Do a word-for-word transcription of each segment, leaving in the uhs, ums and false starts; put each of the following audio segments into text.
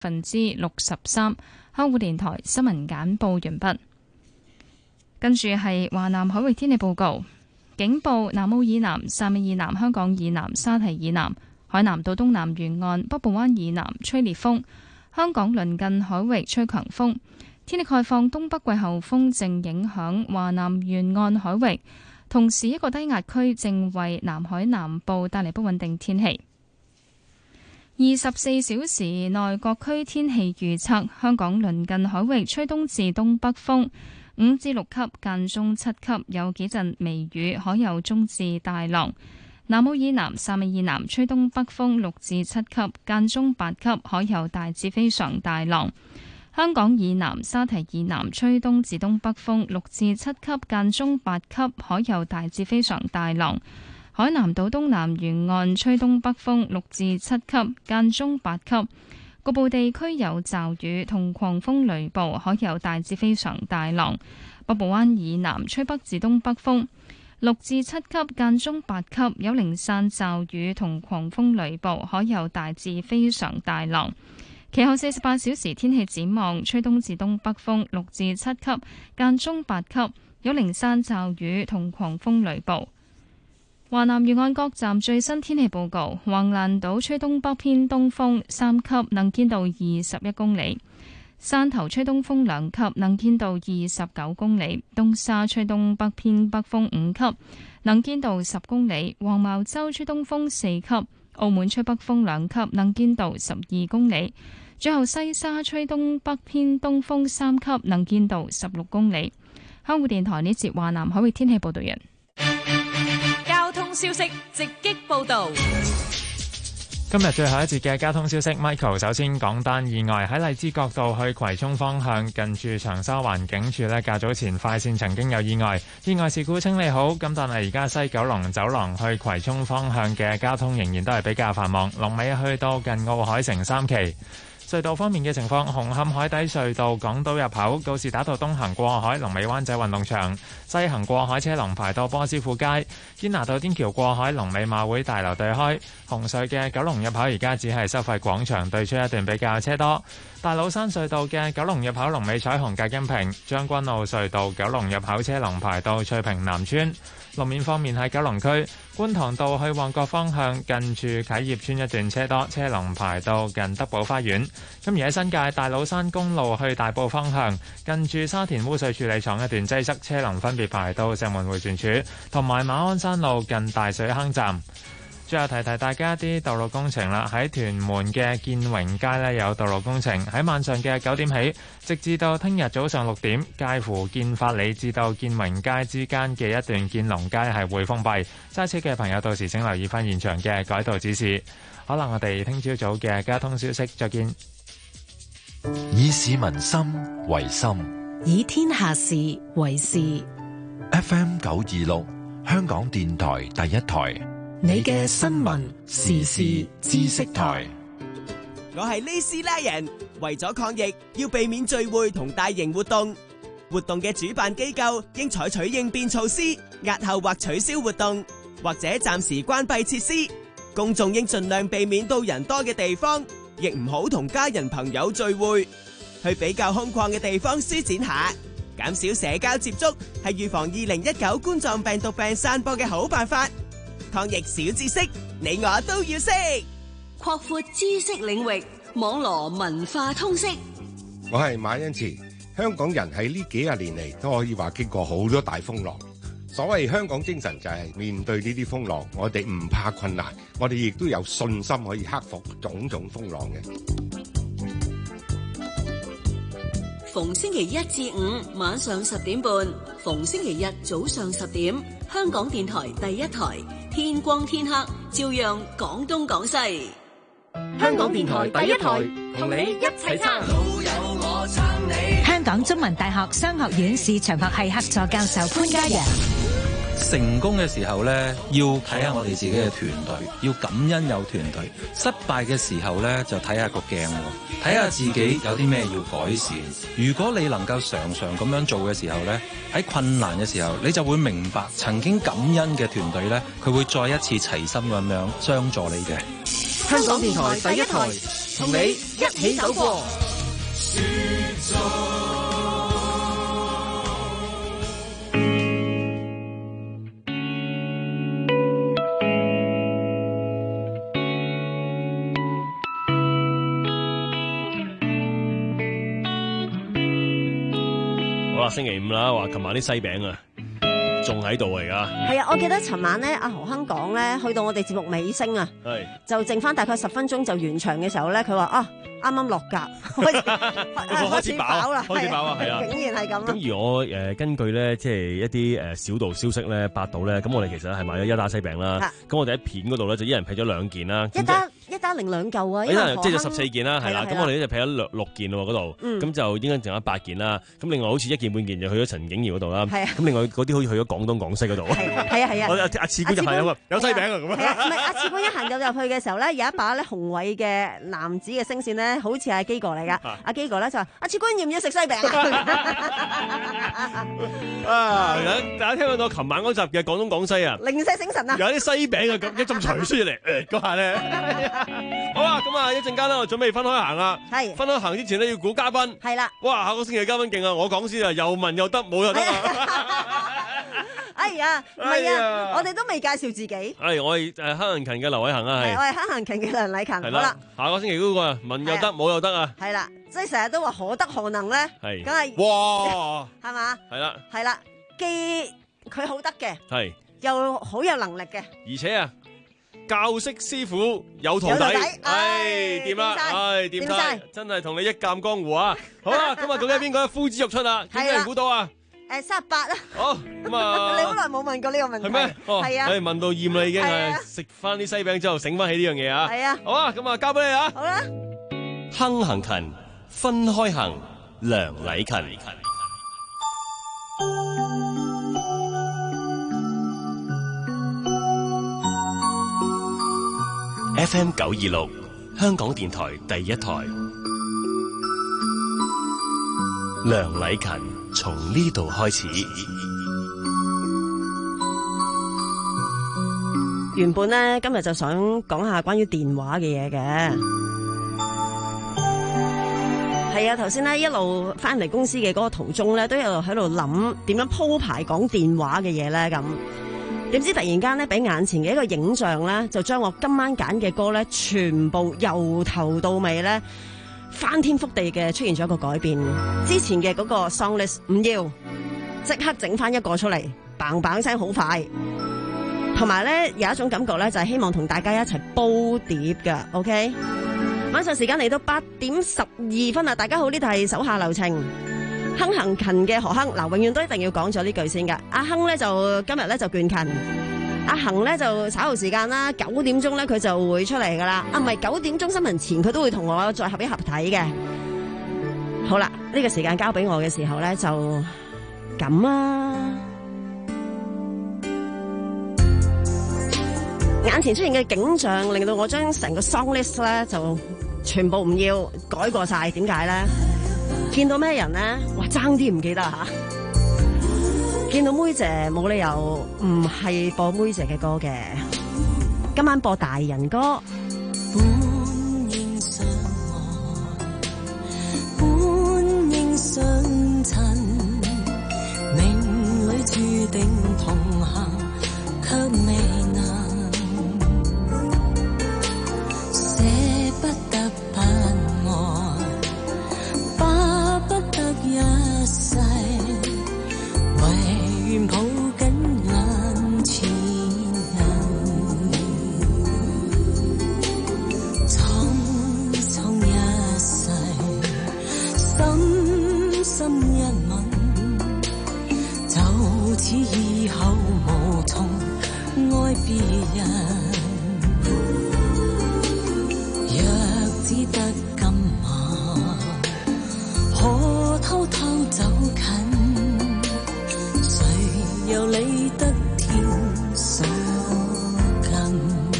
分之六十三。香港電台新聞簡報完畢。跟住係華南海域天氣報告，警報：南澳以南、汕尾以南、香港以南、沙堤以南、海南島東南沿岸、北部灣以南吹烈風，香港鄰近海域吹強風。天氣概況：東北季候風正影響華南沿岸海域，同時一個低壓區正為南海南部帶嚟不穩定天氣。二十四小時內各區天氣預測：香港鄰近海域吹東至東北風五至六級，間中七級，有幾陣微雨，海有中至大浪。南澳以南、汕尾以南吹東北風六至七級，間中八級，海有大至非常大浪。香港以南、沙堤以南吹東至東北風六至七級，間中八級，海有大至非常大浪。海南島東南沿岸吹東北風六至七級，間中八級，局部地區有驟雨同狂風雷暴，海有大至非常大浪。北部灣以南吹北至東北風六至七級，間中八級，有零散驟雨同狂風雷暴，海有大至非常大浪。其後四十八小時天氣展望：吹東至東北風六至七級，間中八級，有零散驟雨同狂風雷暴。華南沿岸各站最新天氣報告：橫瀾島吹東北偏東風三級，能見度二十一公里；汕頭吹東風兩級，能見度二十九公里；東沙吹東北偏北風五級，能見度十公里；黃茅洲吹東風四級；澳門吹北風兩級，能見度十二公里。最後西沙吹東北偏東風三級，能見度十六公里。香港電台呢節華南海域天氣報道人。 交通消息直擊報道。 今日最後一節嘅交通消息 ，Michael 首先講單意外喺荔枝角道去葵涌方向，近住長沙灣警署呢，較早前快線曾經有意外，意外事故清理好，咁但係而家西九龍走廊去葵涌方向嘅交通仍然都係比較繁忙，龍尾去到近奧海城三期。隧道方面嘅情況，紅磡海底隧道港島入口告士打道東行過海，龍尾灣仔運動場；西行過海車龍排到波斯富街。堅拿道天橋過海，龍尾馬會大樓對開。紅隧嘅九龍入口而家只係收費廣場對出一段比較車多。大老山隧道嘅九龍入口龍尾彩虹隔音屏。將軍澳隧道九龍入口車龍排到翠屏南村。路面方面喺九龍區觀塘道去旺角方向，近住啟業村一段車多，車龍排到近德寶花園。咁而喺新界大老山公路去大埔方向，近住沙田污水處理廠一段擠塞，車龍分別排到石門迴旋處同埋馬鞍山路近大水坑站。最後提提大家啲道路工程啦，喺屯門嘅建榮街呢有道路工程，喺晚上嘅九點起，直至到聽日早上六點，介乎建發里至到建榮街之間嘅一段建隆街係會封閉，揸車嘅朋友到時請留意翻現場嘅改道指示。可能我哋聽朝早嘅交通消息再見。 以市民心為心， 以天下事為事。 F M 九二六，香港電台第一台。 你嘅新聞時事知識台。 我係李斯拉人，為咗抗疫，要避免聚會同大型活動。活動嘅主辦機構應採取應變措施，押後或取消活動，或者暫時關閉設施。公眾應盡量避免到人多嘅地方，亦唔好同家人朋友聚會。去比較空曠嘅地方舒展下，減少社交接觸，係預防二零一九冠狀病毒病散播嘅好辦法。抗疫小知識，你我都要識。 擴闊知識領域，網羅文化通識。 我係馬恩慈。香港人喺呢幾廿年嚟都可以話經過好多大風浪。所謂香港精神就係面對呢啲風浪，我哋唔怕困難，我哋亦都有信心可以克服種種風浪嘅。 逢星期一至五晚上十點半，逢星期日早上十點，香港電台第一台，天光天黑照樣講東講西。 香港電台第一台，同你一齊撐。老友我撐你。 香港中文大學商學院市場學系客座教授潘嘉陽。 成功嘅時候呢，要睇下我哋自己嘅團隊，要感恩有團隊。失敗嘅時候呢，就睇下個鏡，睇下自己有啲咩要改善。如果你能夠常常咁樣做嘅時候呢，喺困難嘅時候，你就會明白曾經感恩嘅團隊呢，佢會再一次齊心咁樣相助你嘅。 香港電台第一台，同你一起走過。 好啦，星期五啦，話琴晚啲西餅啊，仲喺度嚟噶。 係啊，我記得尋晚咧，阿何亨講咧，去到我哋節目尾聲啊， 係就剩翻大概十分鐘就完場嘅時候咧，佢話啊，啱啱落格，開始開始飽啦， 開始飽啊，係啊， 竟然係咁。 咁而我誒、呃、根據咧，即係一啲誒小道消息咧，八到咧，咁我哋其實係買咗一打西餅啦。咁我哋喺片嗰度咧，就一人劈咗兩件啦。 一打一打零兩嚿啊，因為即係十四件啦，係啦。咁我哋咧就劈咗六六件喎嗰度，咁、嗯、就應該剩翻八件啦。咁另外好似一件半件就去咗陳景瑤嗰度啦。咁另外嗰啲好似去咗廣東廣西嗰度。係啊係啊。我阿阿次官就係啊，有西餅啊咁啊。唔係阿次官一行入入去嘅時候咧，有一把咧宏偉嘅男子嘅聲線咧，好似係基哥嚟噶。阿基哥咧就話：阿次官要唔要食西餅啊？啊！ 大家聽到琴晚嗰集嘅廣東廣西啊， 零舍醒神啊！ 有啲西餅啊，咁一浸除出嚟，誒嗰下咧。好啦，咁啊一陣間咧，我準備分開行啦。係。分開行之前咧，要估嘉賓。係啦。哇！下個星期嘅嘉賓勁啊！我講先啊，又文又得，冇又得啊！ 哎呀，唔係啊，我哋都未介紹自己。 係我係誒黑行勤嘅劉偉恒啊，係。 我係黑行勤嘅梁禮勤。好啦， 下個星期嗰個啊，文又得，冇又得啊。 係啦，即係成日都話可得可能咧。係。梗係。 哇！ 係嘛？ 係啦。係啦，既佢好得嘅， 係又好有能力嘅， 而且啊，教識師傅有徒弟，唉，掂啦，唉，掂晒，真係同你一鑑江湖啊！好啦，今日究竟係邊個呼之欲出啊？幾多人估到啊？ 誒，三十八啊！ 好咁啊！ 你好耐冇問過呢個問題， 係咩？ 係啊， 誒，問到厭啦已經係，食翻啲西餅之後醒翻起呢樣嘢啊！係啊，好啊，咁啊，交俾你啊！ 好啦， 亨行勤，分開行，梁禮勤。F M 九二六，香港電台第一台，梁禮勤從呢度開始。 原本咧今日就想講下關於電話嘅嘢嘅，係啊，頭先咧一路翻嚟公司嘅嗰個途中咧，都有喺度諗點樣鋪排講電話嘅嘢咧咁。點知突然間咧，俾眼前嘅一個影像咧，就將我今晚揀嘅歌咧，全部由頭到尾咧，翻天覆地嘅出現咗一個改變。之前嘅嗰個 song list 唔要，即刻整翻一個出嚟，bang bang聲好快。同埋咧有一種感覺咧，就係希望同大家一齊煲碟㗎 ，OK？ 晚上時間嚟到八點十二分啦，大家好，呢度係手下留情。亨行勤嘅何亨嗱，永遠都一定要講咗呢句先噶。阿亨咧就今日咧就倦勤，阿恒咧就稍後時間啦，九點鐘咧佢就會出嚟噶啦。啊，唔係九點鐘新聞前佢都會同我再合一合睇嘅。好啦，呢、這個時間交俾我嘅時候咧就咁啊。眼前出現嘅景象令到我將成個 song list 咧就全部唔要改過晒，點解咧？見到咩人咧？哇，爭啲唔記得吓！見到妹姐冇理由唔係播妹姐嘅歌嘅，今晚播大人歌。 本應相愛，本應相襯，命裏注定同行，卻未能捨不得不愛。一世唯願抱緊眼前人，匆匆一世，深深一吻，就似以後無從愛別人。若只得今晚，可偷偷走近，誰又理得天所近？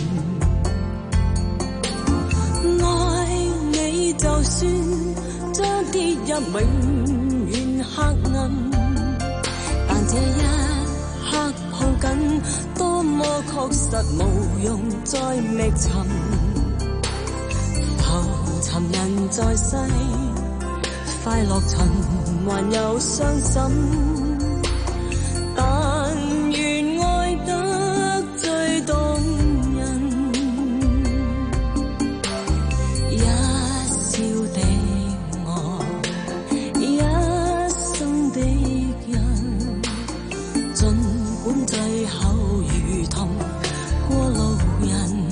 愛你就算將跌入永遠黑暗，但這一刻抱緊，多麼確實無用再覓尋。 尋人在世，快樂循環又傷心，但願愛得最動人，一笑的我，一生的人，儘管最後如同過路人，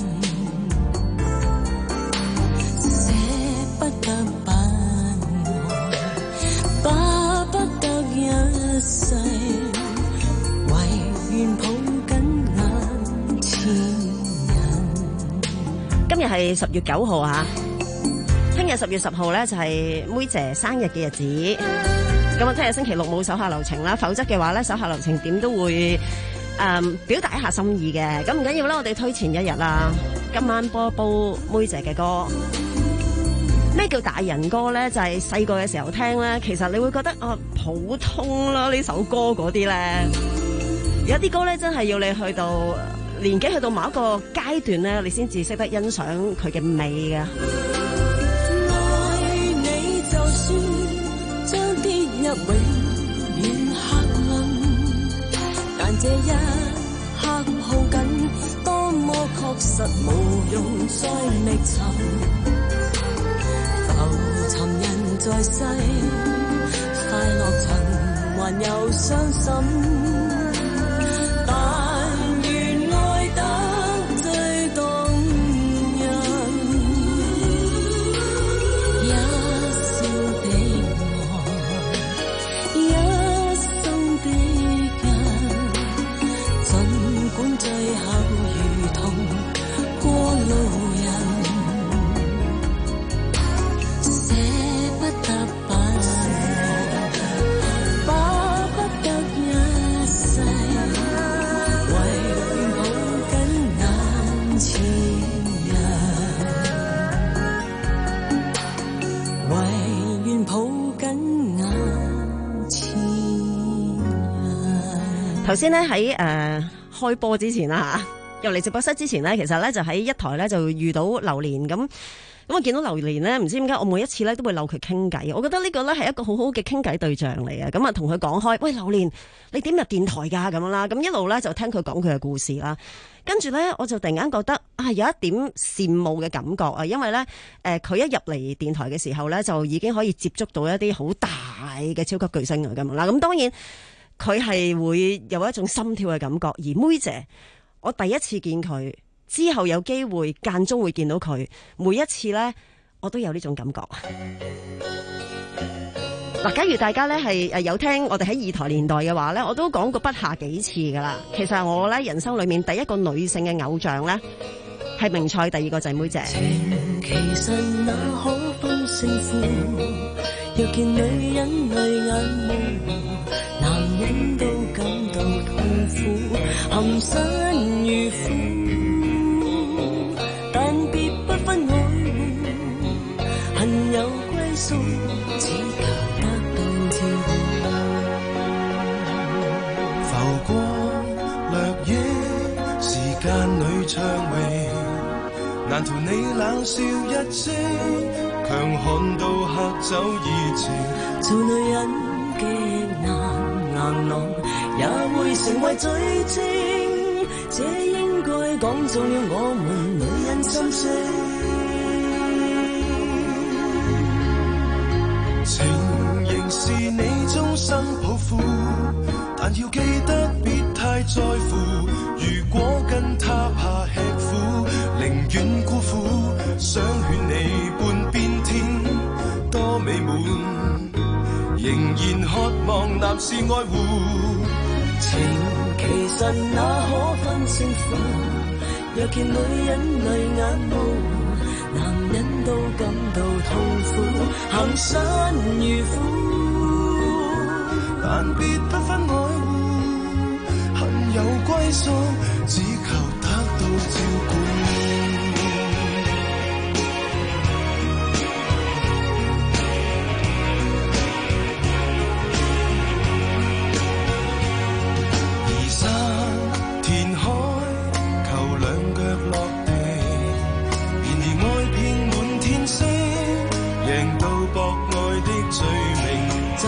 捨不得不愛，巴不得一世，唯願抱緊眼前人。 今日係十月九號啊，聽日十月十號咧就係妹姐生日嘅日子。咁啊，聽日星期六冇手下留情啦，否則嘅話咧手下留情點都會誒、嗯、表達一下心意嘅。咁唔緊要啦，我哋推前一日啦，今晚播一播妹姐嘅歌。咩叫大人歌咧？就係細個嘅時候聽咧，其實你會覺得啊普通啦呢首歌嗰啲咧，有啲歌咧真係要你去到年紀去到某一個階段咧，你先至識得欣賞佢嘅美嘅。 愛你就算將跌入永遠黑暗，但這一刻抱緊，多麼確實無用再覓尋。浮沉人在世，快樂循環又傷心，但願愛得最動人，一笑的愛，一生的人，儘管最後如同過路人，捨不得不愛，巴不得一世，唯願抱緊眼前人，唯願抱緊眼前人。 頭先咧喺誒開播之前啦嚇，入嚟直播室之前咧，其實咧就喺一台咧就遇到榴蓮咁。咁我見到榴蓮咧，唔知點解我每一次咧都會溜佢傾偈。我覺得呢個咧係一個好好嘅傾偈對象嚟嘅。咁啊，同佢講開，喂，榴蓮，你點入電台㗎咁樣啦？咁一路咧就聽佢講佢嘅故事啦。跟住咧，我就突然間覺得啊，有一點羨慕嘅感覺啊，因為咧誒佢一入嚟電台嘅時候咧，就已經可以接觸到一啲好大嘅超級巨星啊咁樣啦。咁當然佢係會有一種心跳嘅感覺。而妹姐，我第一次見佢。之後有機會間中會見到佢，每一次咧我都有呢種感覺。嗱，假如大家咧係誒有聽我哋喺二台年代嘅話咧，我都講過不下幾次噶啦。其實我咧人生裏面第一個女性嘅偶像咧係明菜，第二個就係妹姐。 情其實哪可分勝負，若見女人淚眼模糊，男人都感到痛苦，含辛茹苦，但別不分愛護，恨有歸宿，只求得到照顧。 浮過掠影，時間裏薔薇，難逃你冷笑一聲，強悍到嚇走熱情。 做女人極難硬朗，也會成為罪證，這應該講中了我們女人心聲。 情仍是你終生抱負，但要記得別太在乎。如果跟他下吃苦，寧願辜負。想勸你半邊天多美滿，仍然渴望男士愛護。 情其實哪可分勝負，若見女人淚眼模糊，男人都感到痛苦，含辛茹苦， 但別不分愛護，恨有歸宿，只求得到照顧。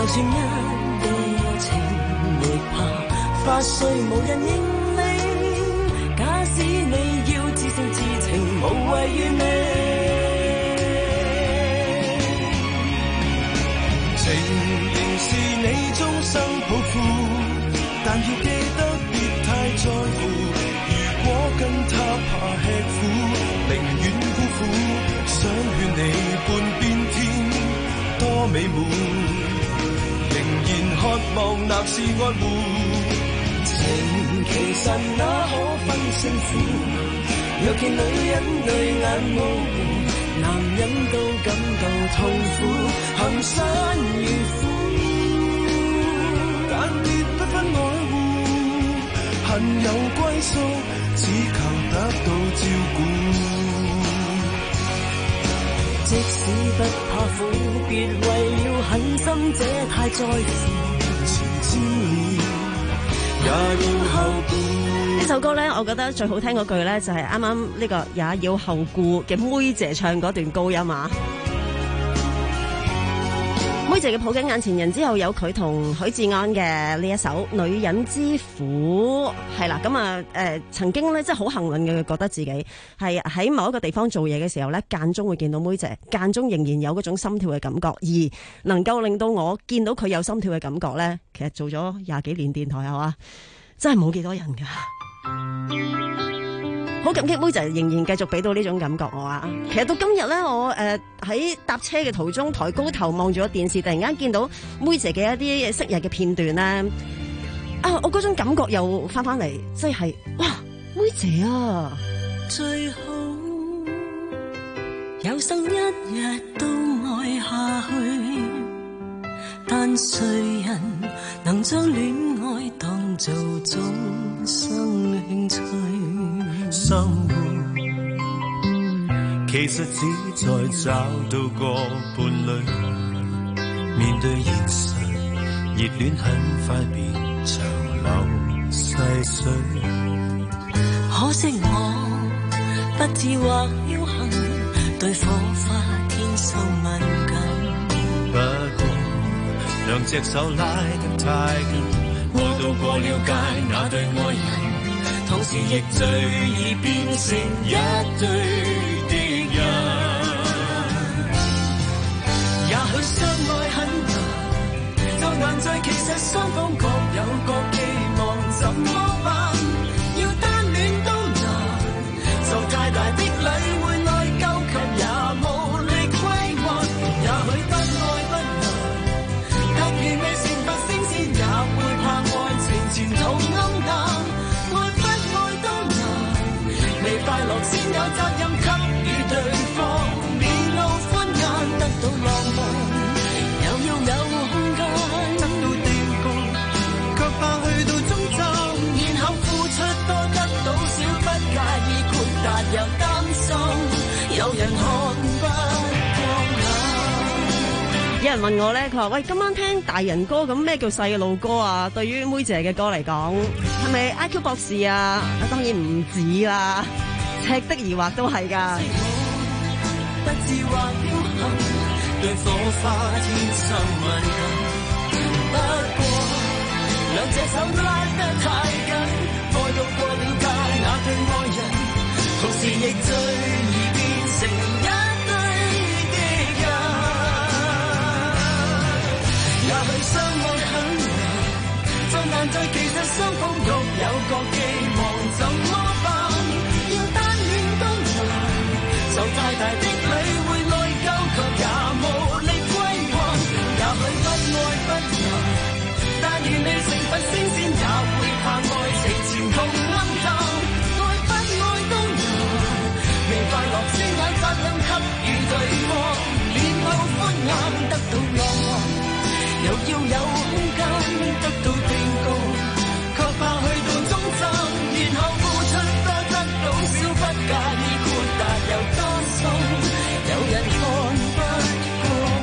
就算一夜情沒怕，發誓無人認你。假使你要自性自情，無謂怨你。 情仍是你終生抱負，但要記得別太在乎。如果跟他怕吃苦，寧願辜負。想勸你半邊天多美滿，仍然渴望立是愛護。 情其實哪可分勝負？若見女人淚眼模糊，男人都感到痛苦，行山如虎。 但別不分愛護，恨有歸宿，只求得到照顧。 即使不怕苦，別為了狠心這太在乎。 前知也要後顧。 呢首歌咧，我覺得最好聽嗰句咧就係啱啱呢個也要後顧嘅妹姐唱嗰段高音啊！妹姐嘅抱緊眼前人之後，有佢同許志安嘅呢一首《女人之苦》係啦，咁啊誒曾經咧即係好幸運嘅，覺得自己係喺某一個地方做嘢嘅時候咧，間中會見到妹姐，間中仍然有嗰種心跳嘅感覺，而能夠令到我見到佢有心跳嘅感覺咧，其實做咗廿幾年電台係嘛，真係冇幾多人噶。好感激妹仔仍然繼續俾到呢種感覺我啊！其實到今日咧，我誒喺搭車嘅途中抬高頭望住個電視，突然間見到妹姐嘅一啲昔日嘅片段咧，啊！我嗰種感覺又翻翻嚟，即係哇，妹姐啊！ 最好有生一日都愛下去，但誰人能將戀愛當做終生興趣？ 生活其實只在找到個伴侶，面對現實，熱戀很快變長流細水。 可惜我不智或僥倖，對火花天生敏感。 不過兩隻手拉得太緊，愛到過了界那對愛人，同時亦最易變成一對敵人。也許相愛很難，就難在其實雙方各有各寄望，怎麼辦？要單戀都難，就太大的禮會內疚，卻也無力歸還。也許不愛不難，但如未成佛升仙，也會怕愛情前途暗淡。快樂先有責任給予對方，面露歡顏，得到浪漫，又要有空間，得到定局，卻怕去到終站，然後付出多得到少，不介意豁達又擔心，有人看不過眼。 有人問我咧，佢話喂，今晚聽大人歌，咁咩叫細路歌啊？對於妹姐嘅歌嚟講，係咪 I Q 博士啊？當然唔止啦。赤的疑惑都係㗎。 不智或僥倖，對火花天生敏感。不過兩隻手拉得太緊，愛到過了界那對愛人，同時亦最易變成一對敵人。也許相愛很難，就難在其實雙方各有各寄望，怎麼辦？就太大的禮會內疚，卻也無力歸還。也許不愛不難，但願未成佛升仙，也會怕愛情前途暗淡。愛不愛都難，未快樂先有責任給予對方，面露歡顏，得到浪漫，又要有空間，得到定局，卻怕去到終站，然後付出多得到少，不介意豁達又擔心，有人看不過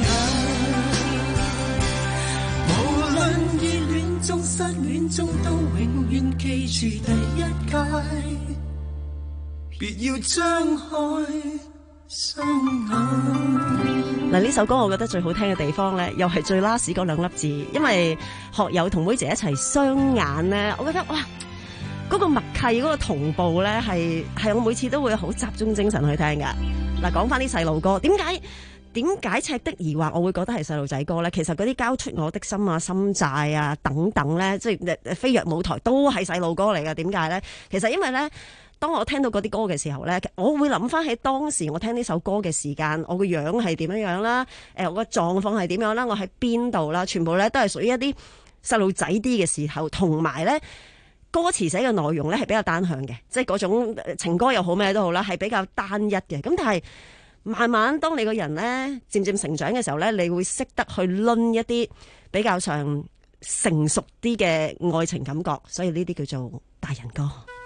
眼。無論熱戀中失戀中，都永遠記住第一屆，別要張開嗱，呢首歌我覺得最好聽嘅地方咧，又係最 last 嗰兩粒字，因為學友同妹姐一齊雙眼咧，我覺得哇，嗰、嗰個默契、嗰、嗰個同步咧，係係我每次都會好集中精神去聽㗎。嗱，講翻啲細路歌，點解點解赤的兒話我會覺得係細路仔歌咧？其實嗰啲交出我的心啊、心債啊等等咧，即係飛躍舞台都係細路歌嚟㗎。點解咧？其實因為咧。當我聽到嗰啲歌嘅時候咧，我會諗翻起當時我聽呢首歌嘅時間，我個樣係點樣樣啦，誒，我個狀況係點樣啦，我喺邊度啦，全部咧都係屬於一啲細路仔啲嘅時候，同埋咧歌詞寫嘅內容咧係比較單向嘅，即係嗰種情歌又好咩都好啦，係比較單一嘅。咁但係慢慢當你個人咧漸漸成長嘅時候咧，你會識得去掄一啲比較上成熟啲嘅愛情感覺，所以呢啲叫做大人歌。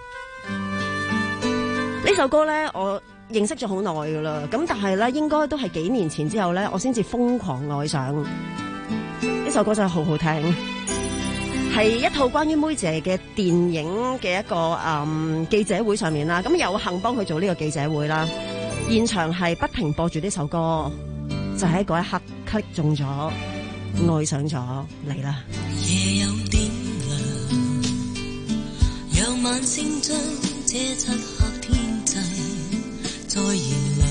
呢首歌咧，我認識咗好耐噶啦，咁但係咧，應該都係幾年前之後咧，我先至瘋狂愛上呢首歌，真係好好聽，係一套關於妹姐嘅電影嘅一個誒、嗯、記者會上面啦，咁有幸幫佢做呢個記者會啦，現場係不停播住呢首歌，就喺嗰一刻 click 中咗，愛上咗你啦。 夜有點亮，讓晚星將這漆黑天際再燃亮，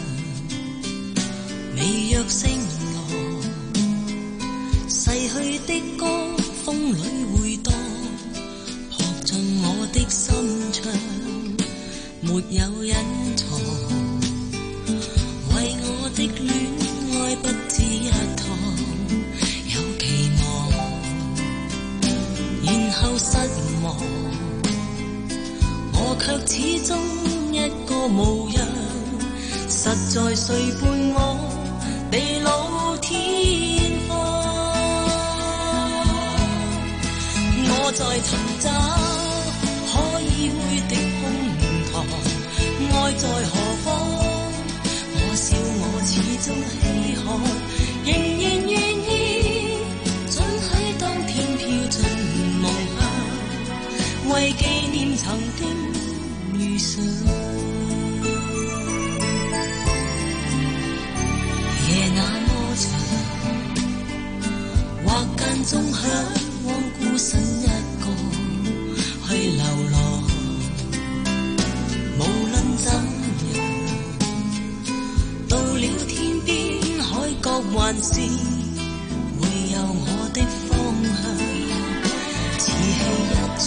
微弱星羅，逝去的歌風裏回盪，撲進我的心腸，沒有隱藏，為我的戀愛不止一趟，有期望，然後失望，我卻始終一個模樣，實在誰伴我地老天荒？我在尋找可以會的胸膛，愛在何方？我笑我始終稀罕，仍然願意准許當天飄進夢鄉，為紀念曾經遇上。夜那麼長，或間中向往孤身一個去流浪，無論怎樣，到了天邊海角還是會有我的方向，似戲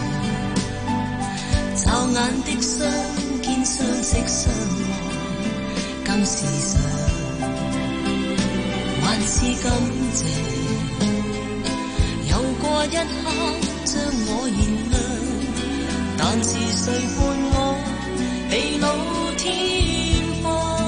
一場，驟眼的相見相識相望，更時常還是感謝，有過一刻將我燃亮，但是誰伴我地老天荒？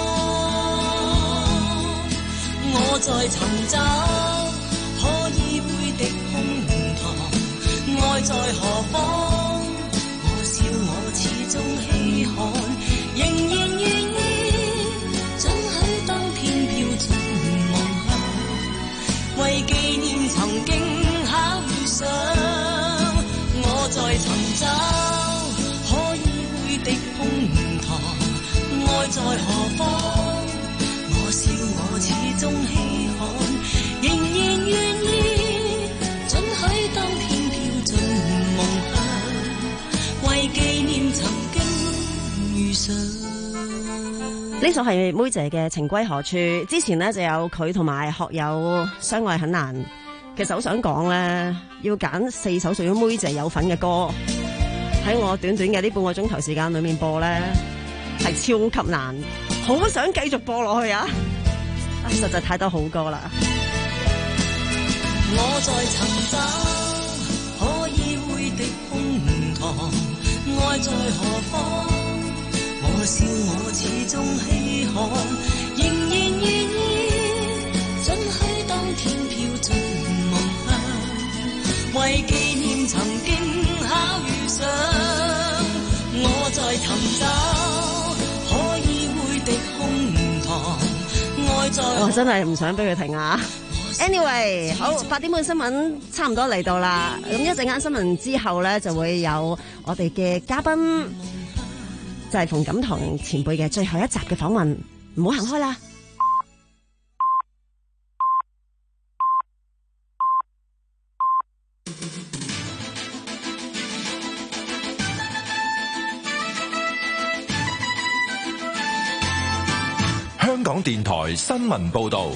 我在尋找可以會的胸膛，愛在何方？我笑我始終稀罕，仍然願意准許當天飄進夢鄉，為紀念曾經巧遇上。我在尋找可以會的胸膛，愛在何方？我笑我始終稀罕，仍然願意准許當天飄進夢鄉，為紀念曾經遇上。 呢首係妹姐嘅情歸何處，之前呢就有佢同埋學友相愛很難。其實好想講咧，要揀四首屬於妹姐有份嘅歌喺我短短嘅呢半個鐘頭時間裏面播咧，係超級難，好想繼續播落去啊！啊，實在太多好歌啦。 我在尋找可以會的胸膛，愛在何方？我笑我始終稀罕，仍然願意准許當天飄進夢鄉，為紀念曾經巧遇上。我在尋找可以會的胸膛，愛在。 我真係唔想俾佢停啊！Anyway， 好，八點半新聞差唔多嚟到啦。咁一陣間新聞之後咧，就會有我哋嘅嘉賓。 就係馮錦棠前輩嘅最後一集嘅訪問，唔好行開啦。 香港電台新聞報道。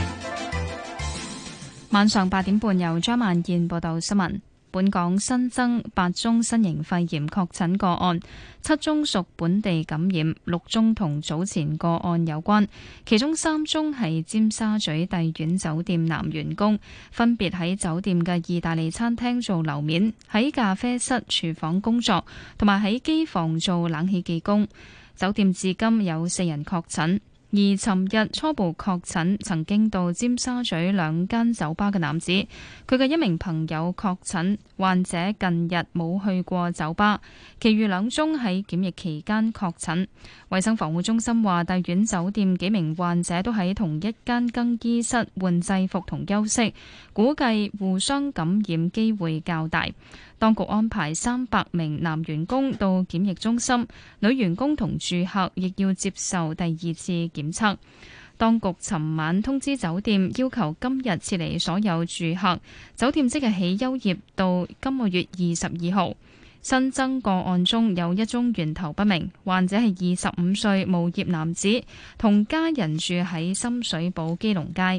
晚上八點半由張萬燕報道新聞。本港新增八宗新型肺炎確診個案，七宗屬本地感染，六宗同早前個案有關，其中三宗係尖沙咀帝苑酒店男員工，分別喺酒店嘅意大利餐廳做樓面，喺咖啡室廚房工作，同埋喺機房做冷氣技工。酒店至今有四人確診。而尋日初步確診曾經到尖沙咀兩間酒吧嘅男子，佢嘅一名朋友確診，患者近日冇去過酒吧，其餘兩宗喺檢疫期間確診。衛生防護中心話，帝苑酒店幾名患者都喺同一間更衣室換制服同休息，估計互相感染機會較大。當局安排三百名男員工到檢疫中心，女員工同住客亦要接受第二次檢測。當局尋晚通知酒店，要求今日撤離所有住客，酒店即日起休業到今個月二十二號。新增個案中有一宗源頭不明，患者係二十五歲無業男子，同家人住喺深水埗基隆街。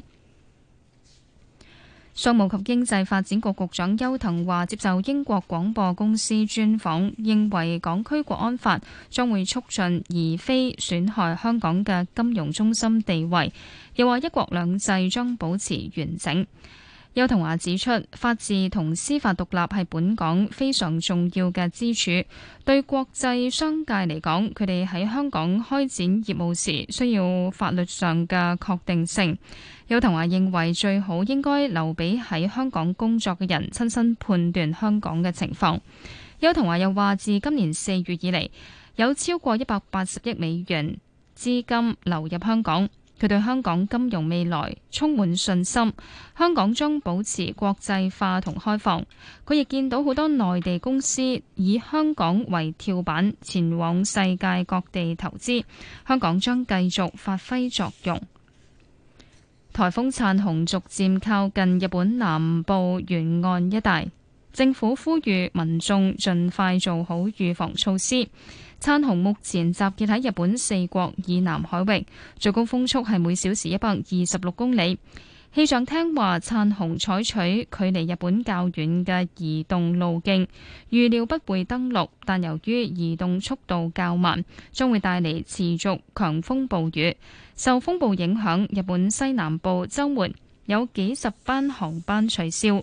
商務及經濟發展局局長邱騰華接受英國廣播公司專訪，認為港區國安法將會促進而非損害香港嘅金融中心地位，又話一國兩制將保持完整。邱騰華指出，法治同司法獨立係本港非常重要嘅支柱，對國際商界嚟講，佢哋喺香港開展業務時需要法律上嘅確定性。邱騰華認為最好應該留俾喺香港工作嘅人親身判斷香港嘅情況。邱騰華又話，自今年四月以嚟，有超過一百八十億美元資金流入香港。佢對香港金融未來充滿信心，香港將保持國際化同開放。佢亦見到好多內地公司以香港為跳板，前往世界各地投資，香港將繼續發揮作用。颱風燦紅逐漸靠近日本南部沿岸一帶，政府呼籲民眾盡快做好預防措施。燦紅目前集結喺日本四國以南海域，最高風速係每小時一百二十六公里。氣象廳話，燦紅採取距離日本較遠嘅移動路徑，預料不會登陸，但由於移動速度較慢，將會帶嚟持續強風暴雨。受風暴影響，日本西南部週末有幾十班航班取消。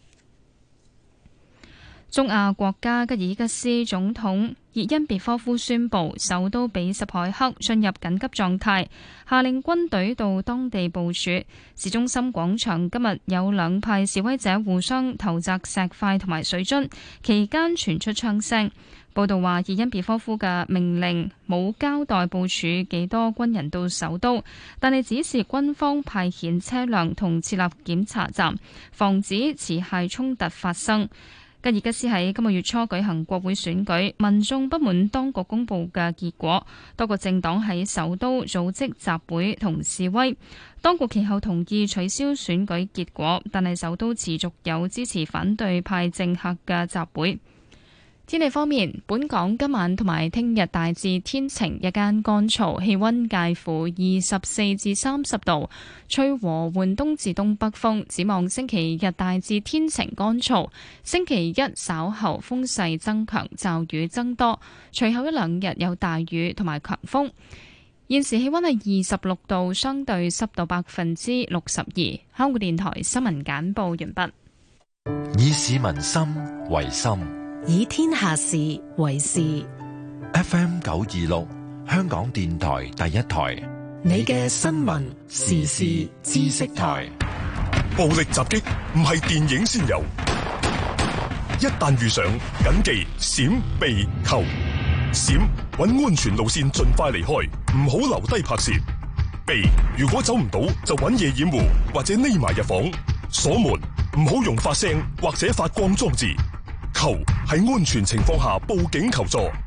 中亞國家吉爾吉斯總統熱恩別科夫宣布，首都比什凱克進入緊急狀態，下令軍隊到當地部署。市中心廣場今日有兩派示威者互相投擲石塊同埋水樽，期間傳出槍聲。報道話，熱恩別科夫嘅命令冇交代部署幾多軍人到首都，但係指示軍方派遣車輛同設立檢查站，防止持械衝突發生。吉爾吉斯喺今個月初舉行國會選舉，民眾不滿當局公布嘅結果，多個政黨喺首都組織集會同示威。當局其後同意取消選舉結果，但係首都持續有支持反對派政客嘅集會。天氣方面，本港今晚同埋聽日大致天晴，日間乾燥，氣溫介乎二十四至三十度，吹和緩東至東北風。展望星期日大致天晴乾燥，星期一稍後風勢增強，驟雨增多，隨後一兩日有大雨同埋強風。現時氣溫係二十六度，相對濕度百分之六十二。香港電台新聞簡報完畢。 以市民心為心， 以天下事為事。 F M 九二六，香港電台第一台， 你嘅新聞時事知識台。 暴力襲擊唔係電影先有，一旦遇上，謹記閃避求。閃，搵安全路線盡快離開，唔好留低拍攝。避，如果走唔到就搵嘢掩護或者匿埋入房。鎖門，唔好用發聲或者發光裝置。求，喺安全情況下報警求助。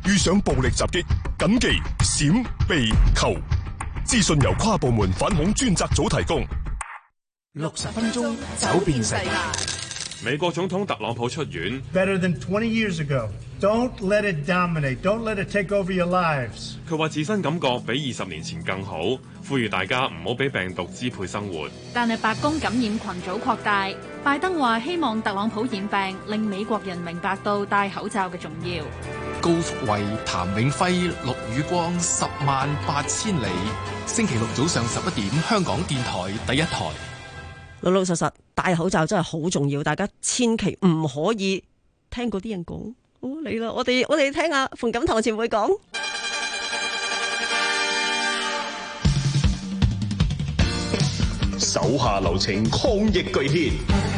遇上暴力襲擊，謹記閃避求。資訊由跨部門反恐專責組提供。 六十分鐘走遍世界。 美國總統特朗普出院。 Better than twenty years ago. Don't let it dominate. Don't let it take over your lives. 佢話自身感覺比二十年前更好，呼籲大家唔好俾病毒支配生活。 但係白宮感染群組擴大，拜登話希望特朗普染病，令美國人明白到戴口罩嘅重要。 高福慧、譚永輝、陸宇光，十萬八千里。星期六早上十一點，香港電台第一台。 老老實實戴口罩真係好重要，大家千祈唔可以聽嗰啲人講。好嚟啦，我哋我哋聽下馮錦棠前輩講。 手下留情，抗疫巨獻。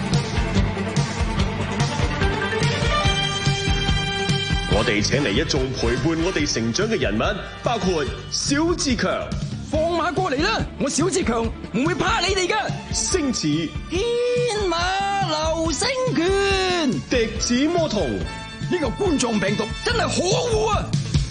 我哋請嚟一眾陪伴我哋成長嘅人物，包括小志強。 放馬過嚟啦！我小志強唔會怕你哋㗎。 星馳天馬流星拳， 笛子魔童。 呢個冠狀病毒真係可惡啊！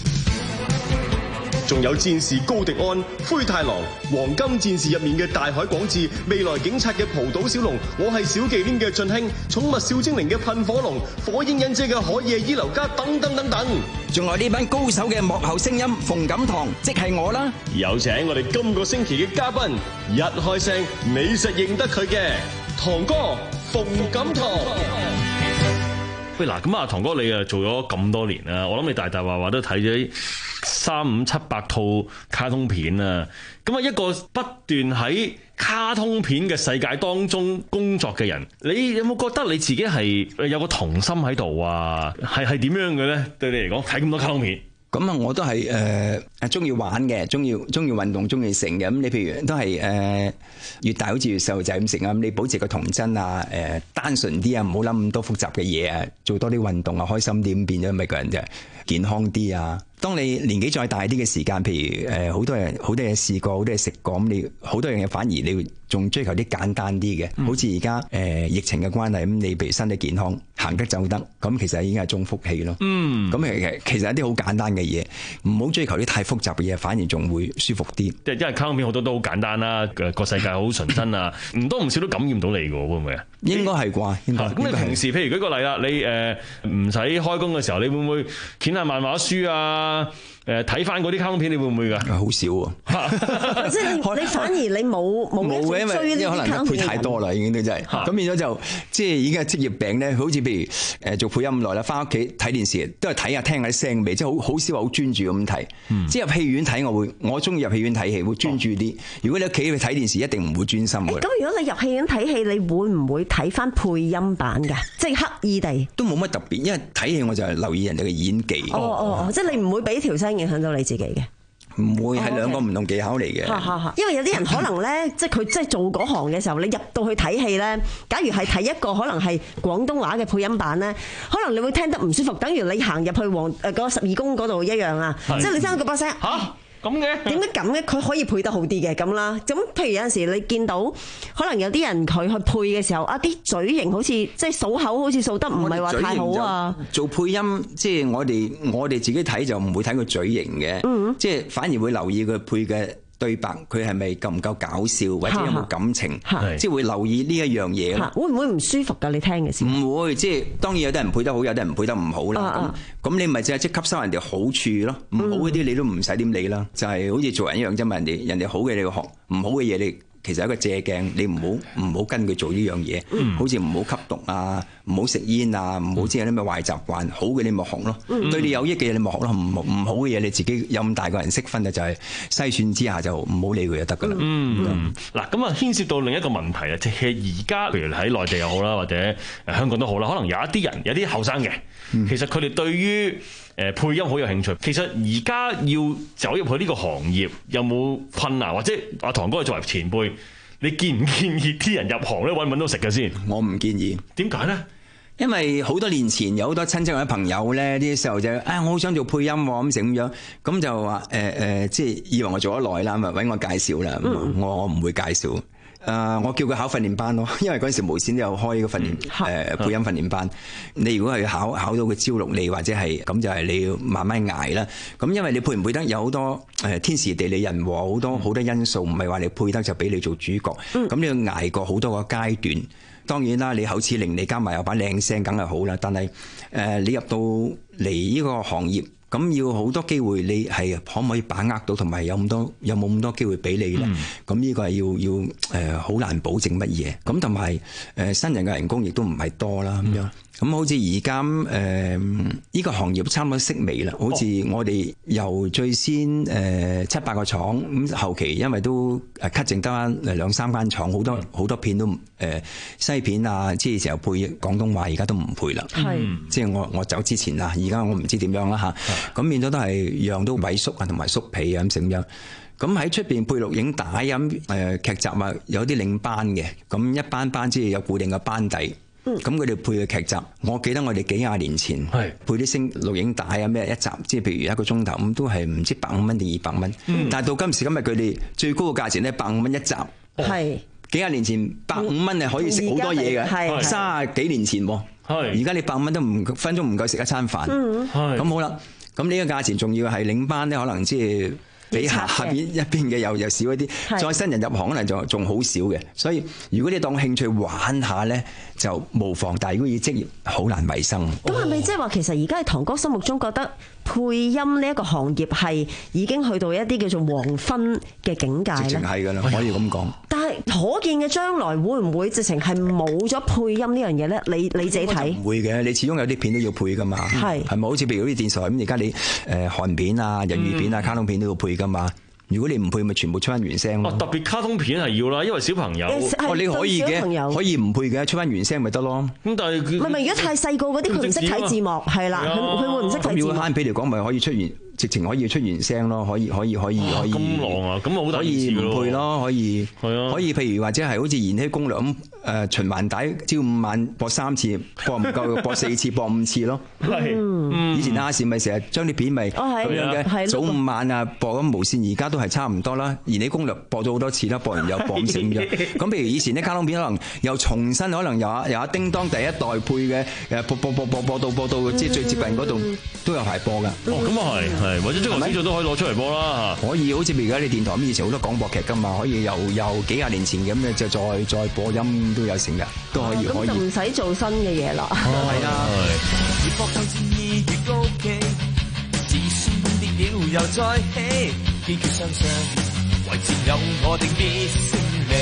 仲有戰士高迪安、灰太狼、黃金戰士入面嘅大海廣志、未來警察嘅蒲島小龍，我係小忌廉嘅俊興，寵物小精靈嘅噴火龍，火影忍者嘅海夜伊流加等等等等。 仲有呢班高手嘅幕後聲音馮錦棠，即係我啦。 有請我哋今個星期嘅嘉賓，一開聲你實認得佢嘅堂哥馮錦棠。 喂，嗱，咁啊，堂哥你啊做咗咁多年啦，我諗你大大話話都睇咗三五七百套卡通片啊，咁啊一個不斷喺卡通片嘅世界當中工作嘅人，你有冇覺得你自己係有個童心喺度啊？係係點樣嘅咧？對你嚟講，睇咁多卡通片。 咁啊，我都係誒中意玩嘅，中意中意運動，中意成嘅。咁你譬如都係誒、呃、越大好似越細路仔咁成啊。咁你保持個童真啊，誒、呃、單純啲啊，唔好諗咁多複雜嘅嘢啊，做多啲運動啊，開心啲，咁變咗咪個人就健康啲啊。當你年紀再大啲嘅時間，譬如誒好、呃、多人好多嘢試過，好多嘢食過，咁你好多樣嘢反而你仲追求啲簡單啲嘅，嗯、好似而家誒疫情嘅關係，咁你譬如身體健康，行得走得，咁其實已經係種福氣咯。嗯，咁其實其實一啲好簡單嘅嘢，唔好追求啲太複雜嘅嘢，反而仲會舒服啲。即係因為卡通片好多都好簡單啦，個世界好純真啊，唔多唔少都感染到你嘅，會唔會啊？應該係啩？應該。咁你平時譬如舉個例啦，你誒唔使開工嘅時候，你會唔會掀下漫畫書啊？誒睇翻嗰啲卡通片，你會唔會㗎？好少喎， 即係你，你反而你冇冇冇嘅，因為因為可能配太多啦，已經都真係咁變咗就即係已經係職業病咧。好似譬如誒做配音咁耐啦，翻屋企睇電視都係睇下聽下啲聲味，即係好好少話好專注咁睇。嗯、即係入戲院睇，我會我中意入戲院睇戲，會專注啲。哦、如果你屋企去睇電視，一定唔會專心嘅。咁如果你入戲院睇戲，你會唔會睇翻配音版㗎？即係刻意地都冇乜特別，因為睇戲我就係留意人哋嘅演技。哦哦哦，即係你唔會俾條聲影響到你自己嘅。唔會係兩個唔同技巧嚟嘅，哦 okay. 因為有啲人可能咧，即係佢即係做嗰行嘅時候，你入到去睇戲咧，假如係睇一個可能係廣東話嘅配音版咧，可能你會聽得唔舒服，等於你行入去黃誒嗰個十二宮嗰度一樣啊，即係你聽到個把聲嚇。咁嘅點解咁嘅？佢可以配得好啲嘅咁啦。咁譬如有陣時你見到可能有啲人佢去配嘅時候啊，啲嘴型好似即係數口好似數得唔係話太好啊。做配音即係我哋我哋自己睇就唔會睇佢嘴型嘅，嗯、即係反而會留意佢配嘅對白，佢係咪夠唔夠搞笑，或者有冇感情，即係會留意呢一樣嘢咯。會唔會唔舒服㗎？你聽嘅時候唔會，即係當然有啲人配得好，有啲人配得唔好啦。咁咁你咪即係即係吸收人哋好處咯。唔好嗰啲你都唔使點理啦。就係好似做人一樣啫嘛。人哋人哋好嘅你要學，唔好嘅嘢你其實係一個借鏡，你唔好唔好跟佢做呢樣嘢。嗯、好似唔好吸毒啊，唔好食煙啊，唔好知有啲咩壞習慣。好嘅你咪學咯，嗯、對你有益嘅嘢你咪學咯。唔唔好嘅嘢你自己有咁大個人識分嘅，就係篩選之下就唔好理佢就得噶啦。嗯，嗱咁啊牽涉到另一個問題啊，即係而家譬如喺內地又好啦，或者香港都好啦，可能有一啲人有啲後生嘅，嗯、其實佢哋對於誒配音好有興趣。其實而家要走入去呢個行業有冇困難，或者阿堂哥作為前輩，你建唔建議啲人入行咧，揾唔揾到食嘅先？我唔建議。點解咧？因為好多年前有好多親戚或者朋友咧，啲細路仔啊，我好想做配音喎，咁成咁樣，咁就話誒誒，即係以為我做得耐啦，咪揾我介紹啦。嗯、我我唔會介紹。 誒，我叫佢考訓練班咯，因為嗰陣時無線都有開個訓練誒配音訓練班。你如果係考考到佢招錄你或者係咁，就係你要慢慢捱啦。咁因為你配唔配得有好多誒天時地利人和，好多好多因素，唔係話你配得就俾你做主角。咁你要捱過好多個階段。當然啦，你口齒伶俐加埋有把靚聲，梗係好啦。但係誒你入到嚟呢個行業。咁要好多機會，你係可唔可以把握到，同埋有咁多有冇咁多機會俾你咧？咁呢、嗯、個係要要誒好、呃、難保證乜嘢。咁同埋誒新人嘅人工亦都唔係多啦咁樣。咁、嗯、好似而家誒呢個行業差唔多式微啦。好似我哋由最先誒、呃、七八個廠，咁後期因為都誒 cut 剩得誒兩三間廠，好多好多片都誒、呃、西片啊，即係時候配廣東話，而家都唔配啦。係、嗯，即係我我走之前啦，而家我唔知點樣啦嚇。咁變咗都係樣都萎縮啊，同埋縮皮啊咁成樣。咁喺出邊配錄影帶咁誒劇集啊，有啲領班嘅。咁一班班即係有固定嘅班底。咁佢哋配嘅劇集，我記得我哋幾廿年前配啲聲錄影帶啊咩一集，即係譬如一個鐘頭咁，都係唔知百五蚊定二百蚊。但係到今時今日佢哋最高嘅價錢咧，百五蚊一集。係幾廿年前百五蚊係可以食好多嘢嘅，三十幾年前喎。而家你百五蚊都唔分鐘唔夠食一餐飯。咁好啦。咁呢個價錢仲要係領班咧，可能即係比下下邊一邊嘅又又少一啲，再新人入行可能就仲好少嘅。所以如果你當興趣玩下咧，就無妨。但係如果以職業，好難維生。 咁係咪即係話其實而家喺堂哥心目中覺得配音呢一個行業係已經去到一啲叫做黃昏嘅境界咧？直情係㗎啦，可以咁講。但係可見嘅將來會唔會直情係冇咗配音呢樣嘢咧？你你自己睇唔會嘅，你始終有啲片都要配㗎嘛。係係咪好似譬如啲電視台咁？而家你誒韓片啊、日語片啊、卡通片都要配㗎嘛。如果你唔配，咪全部出翻原聲咯。 哦，特別卡通片係要啦，因為小朋友。 哦，你可以嘅，可以唔配嘅，出翻原聲咪得咯。 咁但係佢唔係唔係，如果太細個嗰啲，佢唔識睇字幕，係啦，佢佢會唔識睇字幕。 如果慳皮嚟講，咪可以出原，直情可以出原聲咯，可以可以可以可以。 咁狼啊，咁好大件事咯。可以唔配咯，可以。係啊。可以譬如或者係好似《延禧攻略》咁，誒循環帶朝五晚播三次，播唔夠播四次，播五次咯。係。以前亞視咪成日將啲片咪咁樣嘅，早五晚啊播咁無線，而家都係差唔多啦。延禧攻略播咗好多次啦，播完又播成咗。咁譬如以前啲卡通片可能又重新，可能由阿由阿叮當第一代配嘅誒播播播播播到播到即係最接近嗰度都有排播㗎。哦，咁啊係係，或者中國小將都可以攞出嚟播啦。 可以，好似譬如而家你電台咁，以前好多廣播劇㗎嘛，可以由由幾廿年前咁嘅就再再播音都有成日都可以可以。咁就唔使做新嘅嘢啦。 係啊。 為佔有我定必勝利，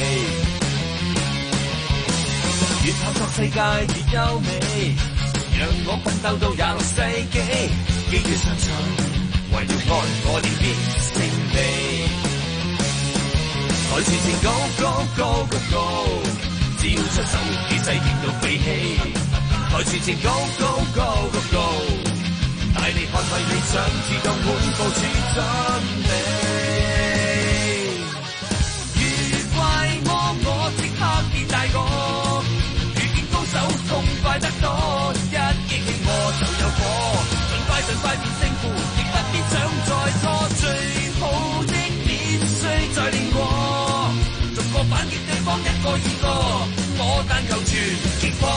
越探索世界越優美，讓我奮鬥到廿六世紀，記住相信，為了愛我定必勝利。台前前高高高高高，只要出手，氣勢勁到飛起。台前前高高高高高，大力捍衛理想，自動滿部署準備。我即刻變大個，遇見高手痛快得多，一激起我就有火，盡快盡快變勝負，亦不必想再拖，最好的必須再練過，逐個反擊對方一個二個，我但求全擊破。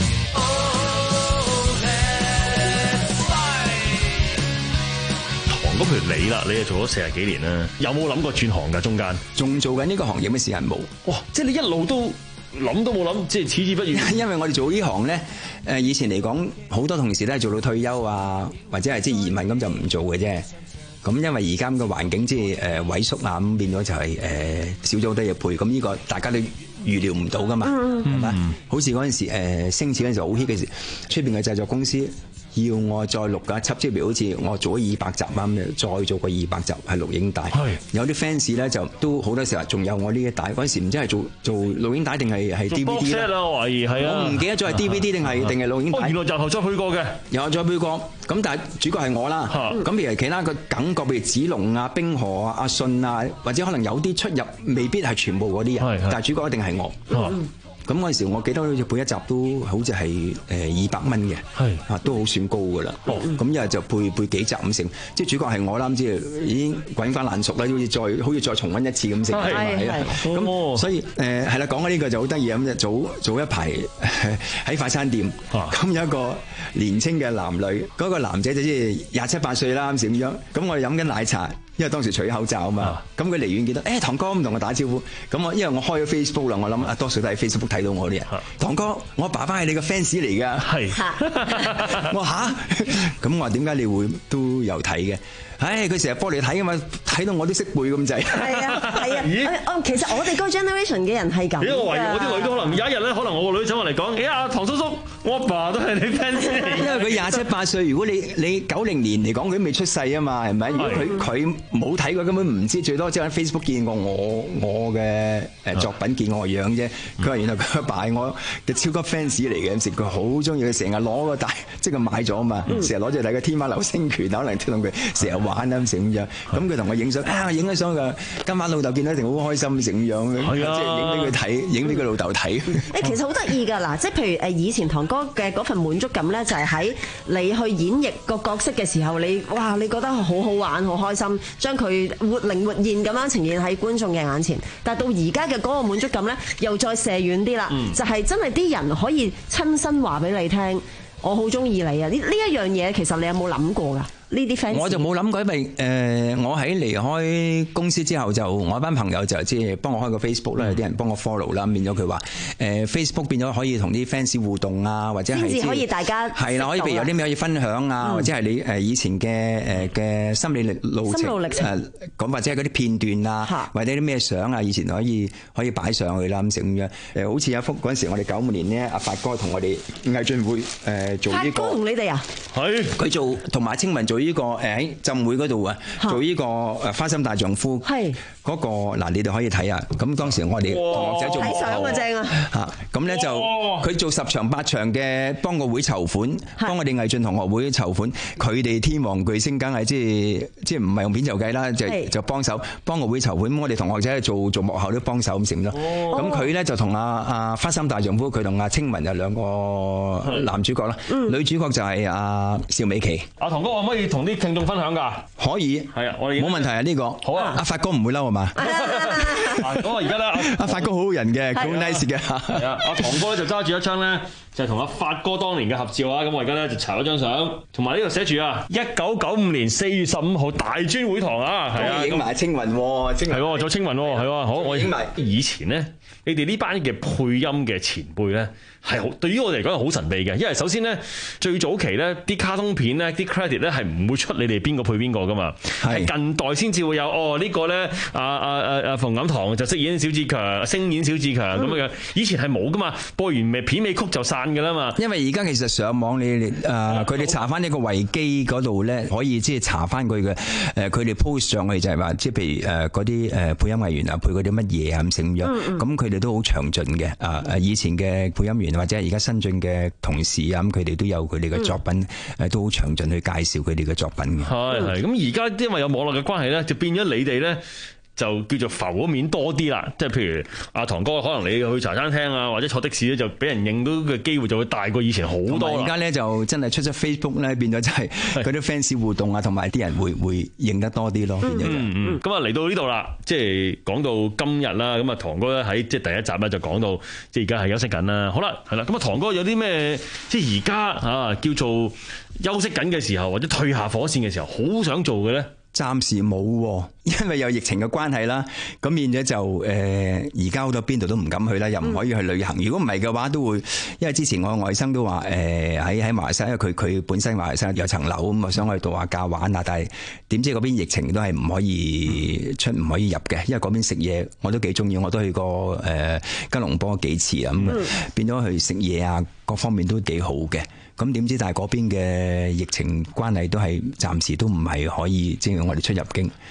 堂哥譬如你啦，你係做咗四十幾年啦，有冇諗過轉行㗎？中間仲做緊呢個行業嘅時間冇。 哇！即係你一路都諗都冇諗，即係矢志不渝。 因為我哋做呢行咧，誒以前嚟講，好多同事都係做到退休啊，或者係即係移民咁就唔做嘅啫。咁因為而家咁嘅環境即係誒萎縮啊，咁變咗就係誒少咗好多嘢配。咁呢個大家都預料唔到噶嘛，係嘛、嗯？好似嗰陣時誒星矢嗰陣時好 hit 嘅時，出邊嘅製作公司要我再錄架輯，即係好似我做咗二百集啊咁，再做個二百集係錄影帶。係有啲 fans 咧就都好多時候仲有我呢一帶。嗰陣時唔知係做做錄影帶定係係 D V D 啦。 我懷疑係啊， 我唔記得咗係 D V D 定係定係錄影帶。 原來日後再配過嘅， 有再配過。咁但係主角係我啦。咁譬如其他個感覺，譬如子龍啊、冰河啊、阿信啊，或者可能有啲出入未必係全部嗰啲人，但係主角一定係我。 咁嗰陣時我記得好似配一集都好似係誒二百蚊嘅，係啊都好算高噶啦。哦，咁一日就配配幾集咁成，即係主角係我啦，即係已經滾翻爛熟啦，好似再好似再重溫一次咁成。係係。咁所以誒係啦，講緊呢個就好得意咁，早早一排喺快餐店，咁有一個年青嘅男女，嗰個男仔就即係廿七八歲啦咁咁樣，咁我哋飲緊奶茶。因為當時除口罩啊嘛，咁佢離遠見到，誒堂哥咁同我打招呼，咁我因為我開咗 Facebook 啦，我諗啊多數都係 Facebook 睇到我啲人，堂哥我爸爸係你個 fans 嚟㗎，係，我嚇，咁我話點解你會都有睇嘅？唉，佢成日播嚟睇㗎嘛，睇到我都識背咁滯。係啊，係啊。咦？哦，其實我哋嗰個 generation 嘅人係咁。咦？我懷疑我啲女都可能有一日咧，可能我個女走過嚟講，咦啊，唐叔叔，我阿爸都係你 fans 嚟。因為佢廿七八歲，如果你你九零年嚟講，佢都未出世啊嘛，係咪？如果佢佢冇睇過，根本唔知，最多即係喺 Facebook 見過我我嘅誒作品，見我個樣啫。佢話原來佢阿爸係我嘅超級 fans 嚟嘅，有時佢好中意，佢成日攞個大，即係佢買咗啊嘛，成日攞住睇個天馬流星拳，可能同佢成日玩啊咁成咁樣。咁佢同我影相，啊影咗相㗎，今晚老豆見到一定好開心成咁樣，即係影俾佢睇，影俾佢老豆睇。誒其實好得意㗎嗱，即係譬如誒以前堂哥嘅嗰份滿足感咧，就係喺你去演繹個角色嘅時候，你哇你覺得好好玩、好開心，將佢活靈活現咁樣呈現喺觀眾嘅眼前。但係到而家嘅嗰個滿足感咧，又再射遠啲啦，嗯、就係真係啲人可以親身話俾你聽，我好中意你啊！呢呢一樣嘢，其實你有冇諗過㗎？呢啲 fans 我就冇諗過，因為誒、呃、我喺離開公司之後就我班朋友就即係幫我開個 Facebook 啦，有啲人幫我 follow 啦，變咗佢話誒 Facebook 變咗可以同啲 fans 互動啊，或者係先至可以大家係啦，可以譬如有啲咩可以分享啊，嗯、或者係你誒以前嘅誒嘅心理路程誒咁，或者係嗰啲片段啊，或者啲咩相啊，以前可以可以擺上去啦咁成咁樣誒，好似有一幅嗰陣時我哋九五年咧，阿發哥同我哋藝進會誒做呢、這個，發哥同你哋啊，係佢做同埋青文做。呢個誒喺浸會嗰度啊，做呢個誒花心大丈夫，係嗰個嗱，你哋可以睇下。咁當時我哋同學仔做睇相嘅正啊嚇，咁咧就佢做十場八場嘅幫個會籌款，幫我哋藝進同學會籌款。佢哋天王巨星梗係即係即係唔係用片就計啦，就就幫手幫個會籌款。咁我哋同學仔做做幕後都幫手咁成咯。咁佢咧就同阿阿花心大丈夫，佢同阿青文有兩個男主角啦，女主角就係阿邵美琪。阿堂哥可唔可以同啲聽眾分享㗎？可以，係啊，我哋冇問題啊，呢個好啊。阿發哥唔會嬲啊嘛？咁我而家咧，阿發哥好好人嘅，好 nice 嘅。係啊，阿堂哥咧就揸住一張咧，就係同阿發哥當年嘅合照啊。咁我而家咧就查咗張相，同埋呢度寫住啊，一九九五年四月十五號大專會堂啊，係啊，影埋青雲喎，青雲係喎，做青雲喎，係喎，好，我影埋。以前咧，你哋呢班嘅配音嘅前輩咧，係好對於我哋嚟講係好神秘嘅，因為首先咧最早期咧啲卡通片咧啲 credit 咧係唔會出你哋邊個配邊個噶嘛，係近代先至會有哦、這個、呢個咧啊啊啊啊馮錦棠就飾演小志強，聲演小志強咁樣，以前係冇噶嘛，播完咪片尾曲就散噶啦嘛。因為而家其實上網你誒佢哋查翻呢個維基嗰度咧，可以即係查翻佢嘅誒佢哋 post 上去就係話，即係譬如誒嗰啲誒配音藝員啊配嗰啲乜嘢啊咁成樣，咁佢哋都好詳盡嘅啊誒以前嘅配音員或者係而家新進嘅同事啊，咁佢哋都有佢哋嘅作品誒都好詳盡去介紹佢哋嘅作品嘅。係係咁而家因為有網絡嘅關係咧，就變咗你哋咧。就叫做浮嗰面多啲啦，即係譬如阿堂哥，可能你去茶餐廳啊，或者坐的士咧，就俾人認到嘅機會就會大過以前好多。而家咧就真係出咗 Facebook 咧，變咗就係嗰啲 fans 互動啊，同埋啲人會會認得多啲咯。變咗就嗯嗯。咁啊嚟到呢度啦，即係講到今日啦，咁啊堂哥咧喺即係第一集咧就講到，即係而家係休息緊啦。好啦，係啦，咁啊堂哥有啲咩即係而家啊叫做休息緊嘅時候，或者退下火線嘅時候，好想做嘅咧？暫時冇，因為有疫情嘅關係啦，咁變咗就誒而家好多邊度都唔敢去啦，又唔可以去旅行。如果唔係嘅話，都會因為之前我外甥都話誒喺喺馬來西亞，因為佢佢本身馬來西亞有層樓咁啊，想去度下假玩啊，但係點知嗰邊疫情都係唔可以出唔可以入嘅，因為嗰邊食嘢我都幾中意，我都去過誒吉隆坡幾次啊，咁變咗去食嘢啊，各方面都幾好嘅。咁點知但係嗰邊嘅疫情關係都係暫時都唔係可以，即係我哋出入境。咁變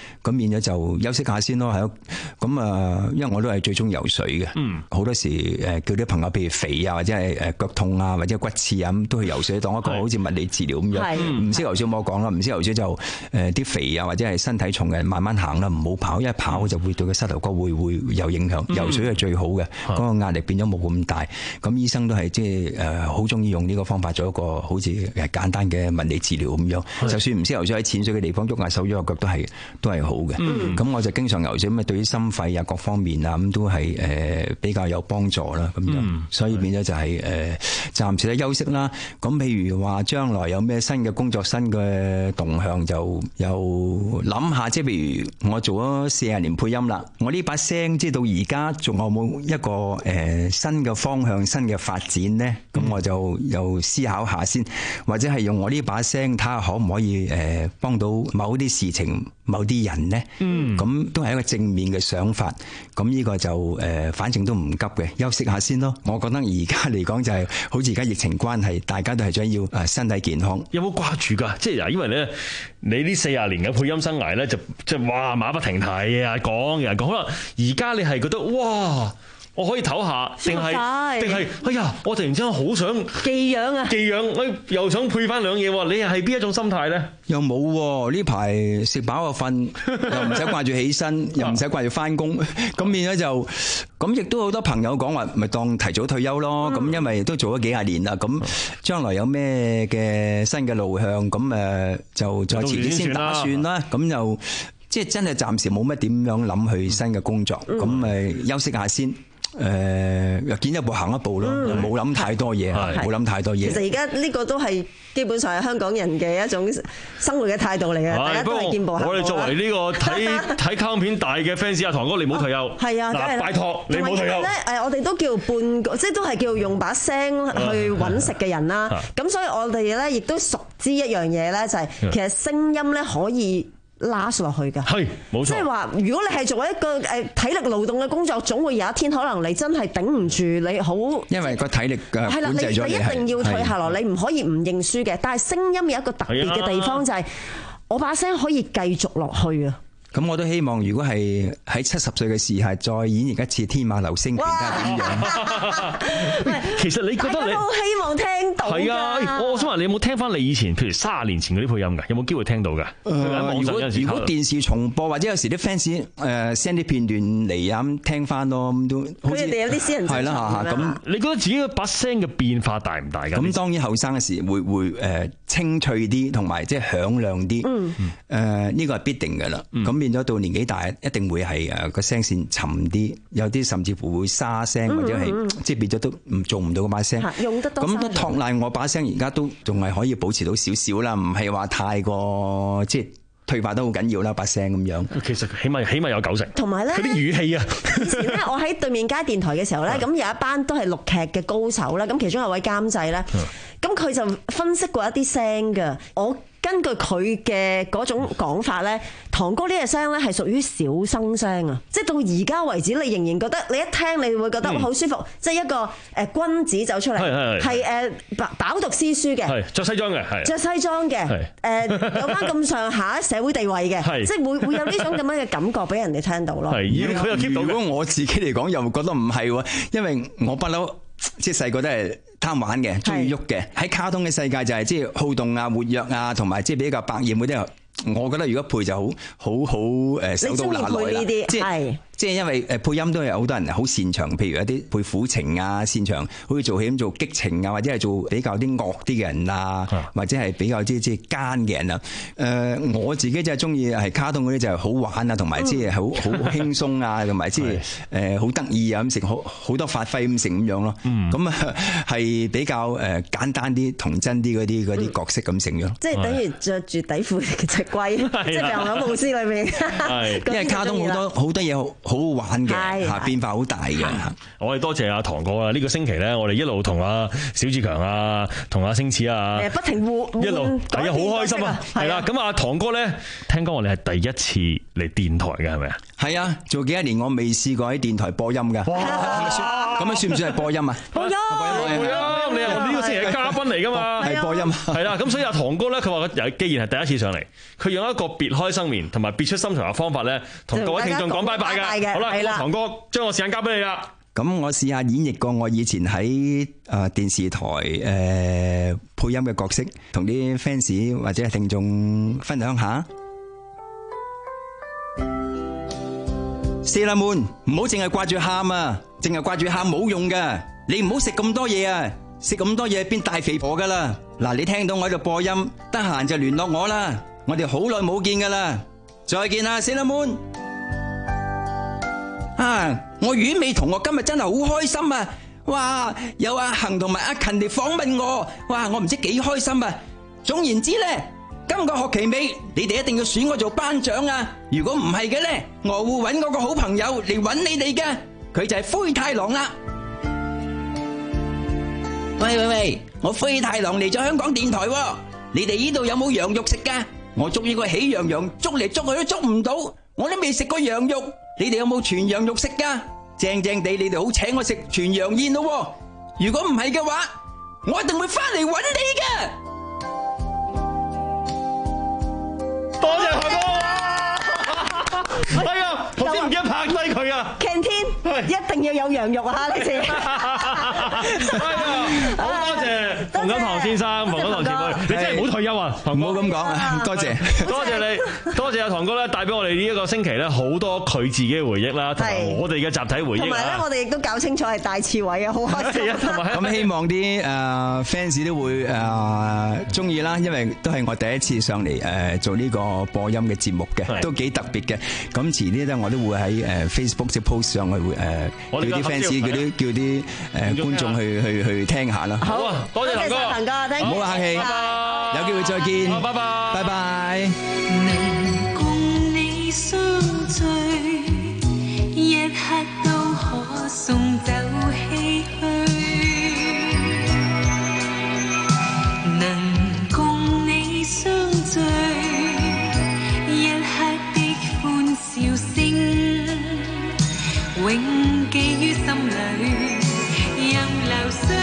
變咗就休息下先咯，係咁啊，因為我都係最中意游水嘅，嗯，好多時誒叫啲朋友，譬如肥啊，或者係誒腳痛啊，或者骨刺啊，咁都去游水當一個好似物理治療咁樣。唔識游水冇講啦，唔識游水就誒啲肥啊，或者係身體重嘅慢慢行啦，唔好跑，因為跑就會對個膝頭哥會會有影響。游水係最好嘅，嗰個壓力變咗冇咁大。咁醫生都係即係誒好中意用呢個方法做一個好似誒簡單嘅物理治療咁樣。就算唔識游水喺淺水嘅地方喐下手喐下腳都係都係好嘅。咁我就經常游水，咁啊對於心肺啊各方面啊咁都係誒比較有幫助啦。咁樣，所以變咗就係誒暫時咧休息啦。咁譬如話將來有咩新嘅工作、新嘅動向，就又諗下。即係譬如我做咗四十年配音啦，我呢把聲即係到而家仲有冇一個誒新嘅方向、新嘅發展呢？咁我就又思考下先，或者係用我呢把聲睇下可唔可以誒幫到某啲事情、某啲人呢？嗯，咁都係一個正面嘅想法。咁呢個就誒，反正都唔急嘅，休息下先咯。我覺得而家嚟講就係好似而家疫情關係，大家都係想要誒身體健康。 有冇掛住㗎？即係嗱，因為咧，你呢四十年嘅配音生涯咧，就即係哇馬不停蹄啊，講嘅講。可能而家你係覺得哇，我可以唞下，定係定係哎呀，我突然之間好想寄養啊， 寄養，我又想配翻兩嘢喎。你係邊一種心態咧？ 又冇喎，呢排食飽就瞓，又唔使掛住起身，又唔使掛住翻工，咁變咗就咁，亦都好多朋友講話，咪當提早退休咯。咁、嗯、因為都做咗幾廿年啦，咁將來有咩嘅新嘅路向，咁誒就再遲啲先打算啦。咁又即係真係暫時冇乜點樣諗去新嘅工作，咁、嗯、誒休息下先。誒，又見一步行一步咯，冇諗太多嘢，冇諗太多嘢。 其實而家呢個都係基本上係香港人嘅一種生活嘅態度嚟嘅，大家都係見步行步。 我哋作為呢個睇睇卡通片大嘅 fans，阿堂哥你唔好退休。係啊，嗱，拜託你唔好退休。咧，誒，我哋都叫半個，即係都係叫用把聲去揾食嘅人啦。咁所以我哋咧亦都熟知一樣嘢咧，就係其實聲音咧可以last落去㗎，係冇錯。即係話，如果你係做一個誒體力勞動嘅工作，總會有一天可能你真係頂唔住，你好。因為個體力嘅係啦，你你一定要退下來，你唔可以唔認輸嘅。但係聲音有一個特別嘅地方就係，我把聲可以繼續落去啊。咁我都希望，如果係喺七十歲嘅時候再演繹一次《天馬流星拳》，點樣？其實你覺得你都希望聽到。係啊，我想話你有冇聽翻你以前，譬如三十年前嗰啲配音㗎？有冇機會聽到㗎？呃、如果如果電視重播，或者有時啲 fans 誒 send 啲片段嚟啊，咁聽翻咯，咁都好似佢哋有啲私人係啦嚇。咁你覺得自己把聲嘅變化大唔大㗎？咁當然後生嘅時會會誒清脆啲，同埋即係響亮啲。嗯。誒呢個係必定㗎啦。咁、嗯。變咗到年紀大，一定會係誒個聲線沉啲，有啲甚至乎會沙聲，或者係即係變咗都唔做唔到嗰把聲。用得多。咁都托賴我把聲，而家都仲係可以保持到少少啦，唔係話太過即係退化得好緊要啦，把聲咁樣。其實起碼起碼有九成。同埋咧，佢啲語氣啊。以前咧，我喺對面街電台嘅時候咧，咁有一班都係錄劇嘅高手啦，咁其中有位監製咧，咁佢就分析過一啲聲㗎，我。根據佢嘅嗰種講法咧，堂哥呢隻聲咧係屬於小生聲啊！即係到而家為止，你仍然覺得你一聽你會覺得好舒服，嗯、即係一個誒君子走出嚟，係誒飽飽讀詩書嘅，着西裝嘅，係著西裝嘅，誒、呃、有翻咁上下社會地位嘅，即係會會有呢種咁樣嘅感覺俾人哋聽到咯。係，佢又 keep 到。如果我自己嚟講，又覺得唔係喎，因為我不嬲。即係細個都係貪玩嘅，中意喐嘅。喺卡通嘅世界就係即係好動啊、活躍啊，同埋即係比較百厭嗰啲。我覺得如果配就好好好誒手到拿來啦。即係即係因為誒配音都有好多人好擅長，譬如一啲配苦情啊，擅長好似做戲咁做激情啊，或者係做比較啲惡啲嘅人啊，或者係比較即係即係奸嘅人啊。誒我自己就係中意係卡通嗰啲就係好玩啊，同埋即係好好輕鬆啊，同埋即係誒好得意啊咁成好好多發揮咁成咁樣咯。咁啊係比較誒簡單啲、童真啲嗰啲嗰啲角色咁成咗。即係等於着住底褲嘅隻龜，即係《兩個巫師》裏面。因為卡通好多好多嘢好。好好玩嘅嚇，變化好大嘅。我哋多謝阿堂哥啊！呢、呢個星期咧，我哋一路同阿小志強啊，同阿星矢啊，不停互一路，大家好開心啊！係啦，咁啊，堂哥咧，聽講我哋係第一次嚟電台嘅係咪啊？ 係啊，做幾多年我未試過喺電台播音㗎。哇！咁樣算唔算係播音啊？ 播音， 播音，你係我呢個星期嘅嘉賓嚟㗎嘛？ 係播音， 係啦。咁所以阿唐哥咧，佢話佢既然係第一次上嚟，佢用一個別開生面同埋別出心裁嘅方法咧，同各位聽眾講拜拜㗎。好啦，唐哥將個時間交俾你啦。 咁我試下演繹過我以前喺誒電視台誒、呃、配音嘅角色，同啲 fans 或者係聽眾分享下。四啦們，唔好淨係掛住喊啊，淨係掛住喊冇用噶。你唔好食咁多嘢啊，食咁多嘢變大肥婆噶啦。嗱，你聽到我喺度播音，得閒就聯絡我啦。我哋好耐冇見噶啦，再見啦，四啦們。啊！我丸美同學今日真係好開心啊！哇，有阿恒同埋阿勤嚟訪問我，哇，我唔知幾開心啊！總言之咧，今個學期尾你哋一定要選我做班長啊！如果唔係嘅咧，我會揾我個好朋友嚟揾你哋嘅，佢就係灰太狼啦！喂喂喂，我灰太狼嚟咗香港電台喎，你哋呢度有冇羊肉食噶？我捉呢個喜羊羊捉嚟捉去都捉唔到，我都未食過羊肉。你哋有冇全羊肉食噶？正正地，你哋好請我食全羊宴咯。如果唔係嘅話，我一定會翻嚟揾你嘅。 多謝唐哥。哎呀，頭先唔記得拍低佢啊 ！Canteen 一定要有羊肉啊！呢次。哎呀，好多謝馮錦棠先生、馮錦棠前輩，你真係唔好退休啊！ 唔好咁講啊！多謝， 多謝你，多謝阿唐哥咧，帶俾我哋呢一個星期咧好多佢自己嘅回憶啦，同埋我哋嘅集體回憶。 同埋咧，我哋亦都搞清楚係大刺猬啊，好開心。 咁希望啲誒 fans 都會誒中意啦，因為都係我第一次上嚟誒做呢個播音嘅節目嘅，都幾特別嘅。咁遲啲咧，我都會喺誒 Facebook 即 post 上去會誒叫啲 fans 叫啲叫啲誒觀眾去去去聽下啦。 好啊，多謝唐哥， 唐哥， 唔好客氣，有機會再見， 拜拜， 拜拜。 能共你相聚，一刻都可送走唏噓。能共你相聚，一刻的歡笑聲，永記於心裏，任流水。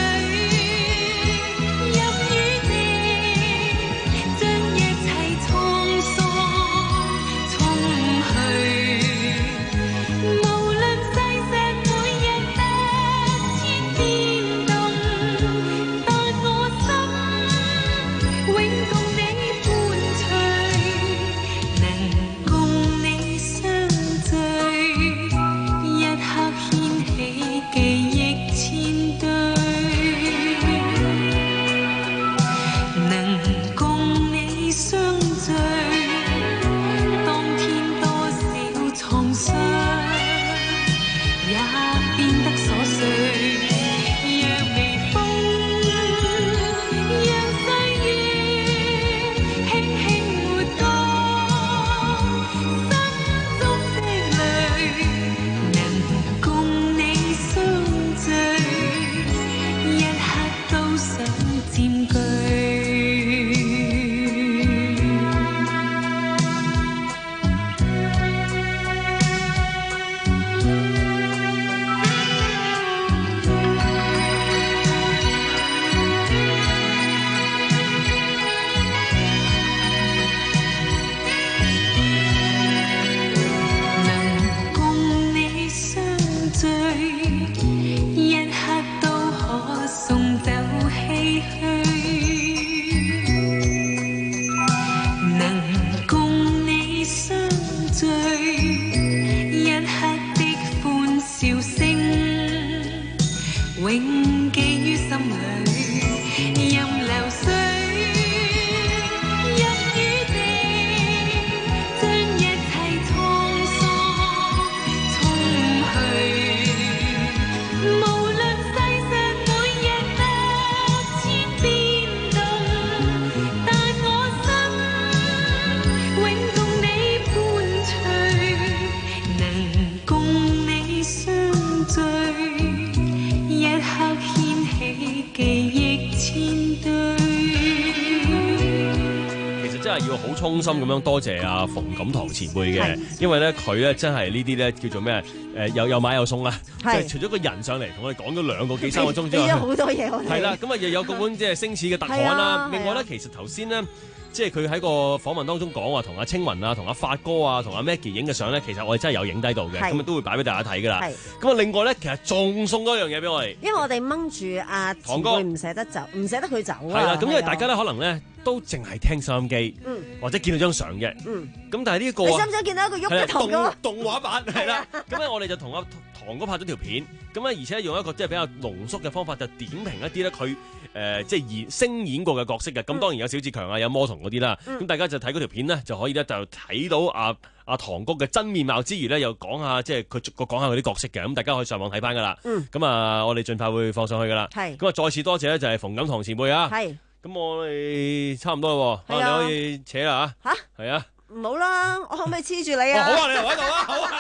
一刻掀起記憶千堆。 係要好衷心咁樣多謝阿馮錦堂前輩嘅，因為咧佢咧真係呢啲咧叫做咩誒又又買又送啦，即係除咗個人上嚟同我哋講咗兩個幾三個鐘之外， 有好多嘢我哋係啦，咁啊又有嗰本即係星矢嘅特刊啦。另外咧，其實頭先咧。即係佢喺個訪問當中講話，同阿青雲啊、同阿發哥啊、同阿 Maggie 影嘅相咧，其實我哋真係有影低到嘅，咁啊都會擺俾大家睇噶啦。咁啊，另外咧，其實仲送多樣嘢俾我哋， 因為我哋掹住阿堂哥唔捨得走，唔捨得佢走啊。 係啦，咁因為大家咧可能咧都淨係聽收音機，嗯、或者見到張相嘅。嗯。咁但係呢一個， 你想唔想見到一個喐嘅堂哥？ 動畫版係啦。咁咧我哋就同阿堂哥拍咗條片，咁咧而且用一個即係比較濃縮嘅方法，就點評一啲咧佢。誒、呃，即係演聲演過嘅角色嘅，咁當然有小志強啊，有魔童嗰啲啦。咁、嗯、大家就睇嗰條片咧，就可以咧就睇到阿阿堂哥嘅真面貌之餘咧，又講下即係佢逐個講下佢啲角色嘅。咁大家可以上網睇翻噶啦。咁、嗯、啊，我哋盡快會放上去噶啦。咁啊，再次多謝咧，就係馮錦堂前輩啊。咁我哋差唔多啦，啊，你可以扯啦嚇。嚇？係啊。 唔好啦，我可唔可以黐住你啊？ 哦、好啊，你留喺度啊，好啊。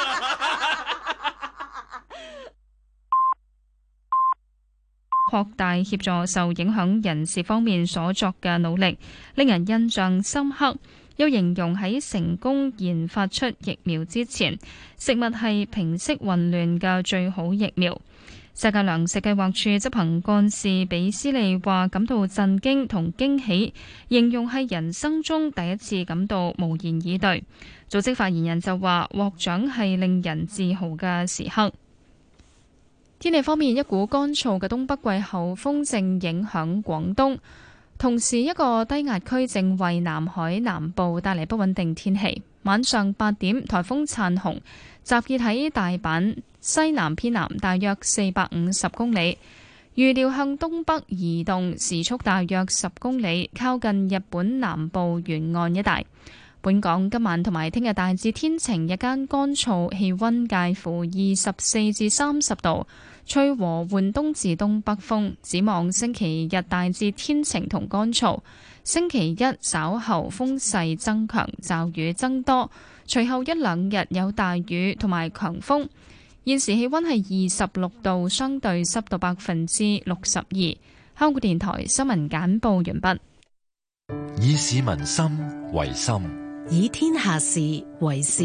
擴大協助受影響人士方面所作嘅努力，令人印象深刻。又形容喺成功研發出疫苗之前，食物係平息混亂嘅最好疫苗。世界糧食計劃處執行幹事比斯利話感到震驚同驚喜，形容係人生中第一次感到無言以對。組織發言人就話獲獎係令人自豪嘅時刻。天氣方面，一股乾燥嘅東北季候風正影響廣東，同時一個低壓區正為南海南部帶嚟不穩定天氣。晚上八點，颱風燦紅集結喺大阪西南偏南大約四百五十公里，預料向東北移動，時速大約十公里，靠近日本南部沿岸一帶。本港今晚同埋聽日大致天晴，日間乾燥，氣溫介乎二十四至三十度，吹和緩東至東北風。展望星期日大致天晴同乾燥，星期一稍後風勢增強，驟雨增多，隨後一兩日有大雨同埋強風。現時氣溫係二十六度，相對濕度百分之六十二。香港電台新聞簡報完畢。 以市民心為心， 以天下事為事。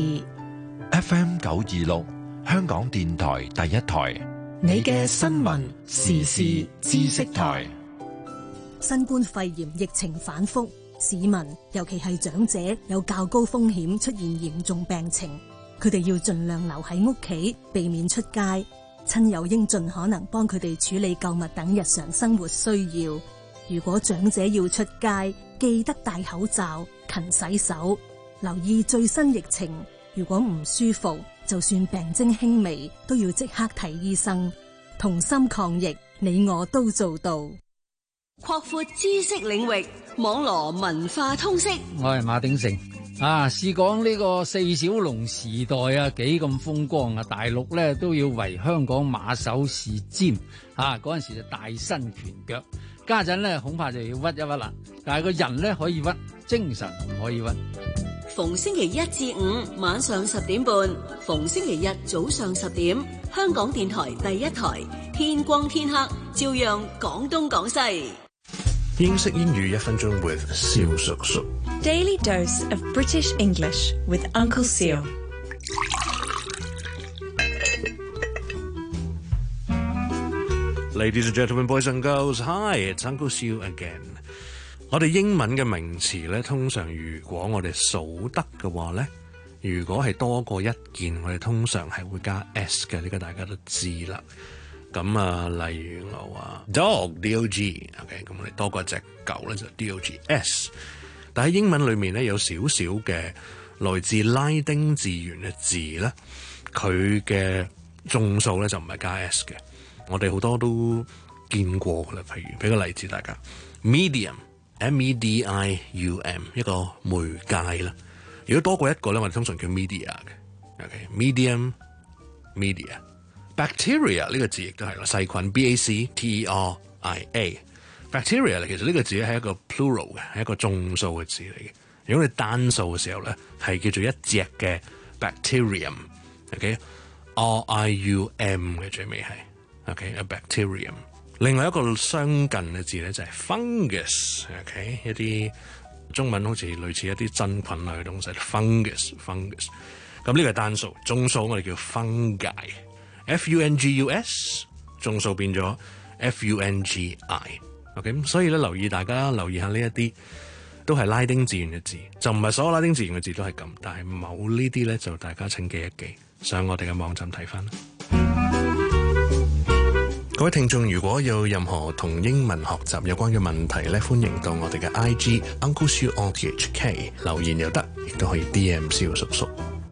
F M 九二六，香港電台第一台， 你嘅新聞時事知識台。 新冠肺炎疫情反覆，市民尤其係長者有較高風險出現嚴重病情，佢哋要盡量留喺屋企，避免出街。親友應盡可能幫佢哋處理購物等日常生活需要。如果長者要出街，記得戴口罩、勤洗手，留意最新疫情。如果唔舒服，就算病徵輕微，都要即刻睇醫生。同心抗疫，你我都做到。 擴闊知識領域，網羅文化通識。 我係馬鼎盛啊，試講呢個四小龍時代啊，幾咁風光啊！大陸咧都要為香港馬首是瞻啊！嗰陣時就大伸拳腳。家陣咧恐怕就要屈一屈啦，但係個人咧可以屈，精神唔可以屈。 逢星期一至五晚上十點半，逢星期日早上十點，香港電台第一台，天光天黑照樣講東講西。 英式英語一分鐘 with 蕭叔叔。 Daily dose of British English with Uncle Seal。 Ladies and gentlemen, boys and girls, hi, it's Uncle Siu again. 我哋英文嘅名詞咧，通常如果我哋數得嘅話咧，如果係多過一件，我哋通常係會加 s 嘅，呢個大家都知啦。咁啊，例如我話 dog, D O G，OK， 咁我哋多過一隻狗咧就 D O G S。但喺英文裏面咧有少少嘅來自拉丁字源嘅字咧，佢嘅眾數咧就唔係加 s 嘅。我哋好多都見過噶啦，譬如俾個例子大家 medium M E D I U M 一個媒介啦。如果多過一個咧，我哋通常叫 media 嘅。OK medium media bacteria 呢個字亦都係啦，細菌 B A C T E R I A bacteria 其實呢個字係一個 plural 嘅，係一個眾數嘅字嚟嘅。如果你單數嘅時候咧，係叫做一隻嘅 bacterium。OK R I U M 嘅最尾係。OK，a bacterium。另外一個相近嘅字咧就係 fungus。OK， 一啲中文好似類似一啲真菌類嘅東西 ，fungus fungus。咁呢個係單數，眾數我哋叫 fungi，F U N G U S， 眾數變咗 F U N G I。OK， 咁所以咧留意大家留意下呢一啲都係拉丁字元嘅字，就唔係所有拉丁字元嘅字都係咁，但係某呢啲咧就大家請記一記，上我哋嘅網站睇翻啦。各位聽眾，如果有任何同英文學習有關嘅問題咧，歡迎到我哋嘅 I G Uncle Siu R T H K 留言又得，亦都可以 D M 蕭叔叔。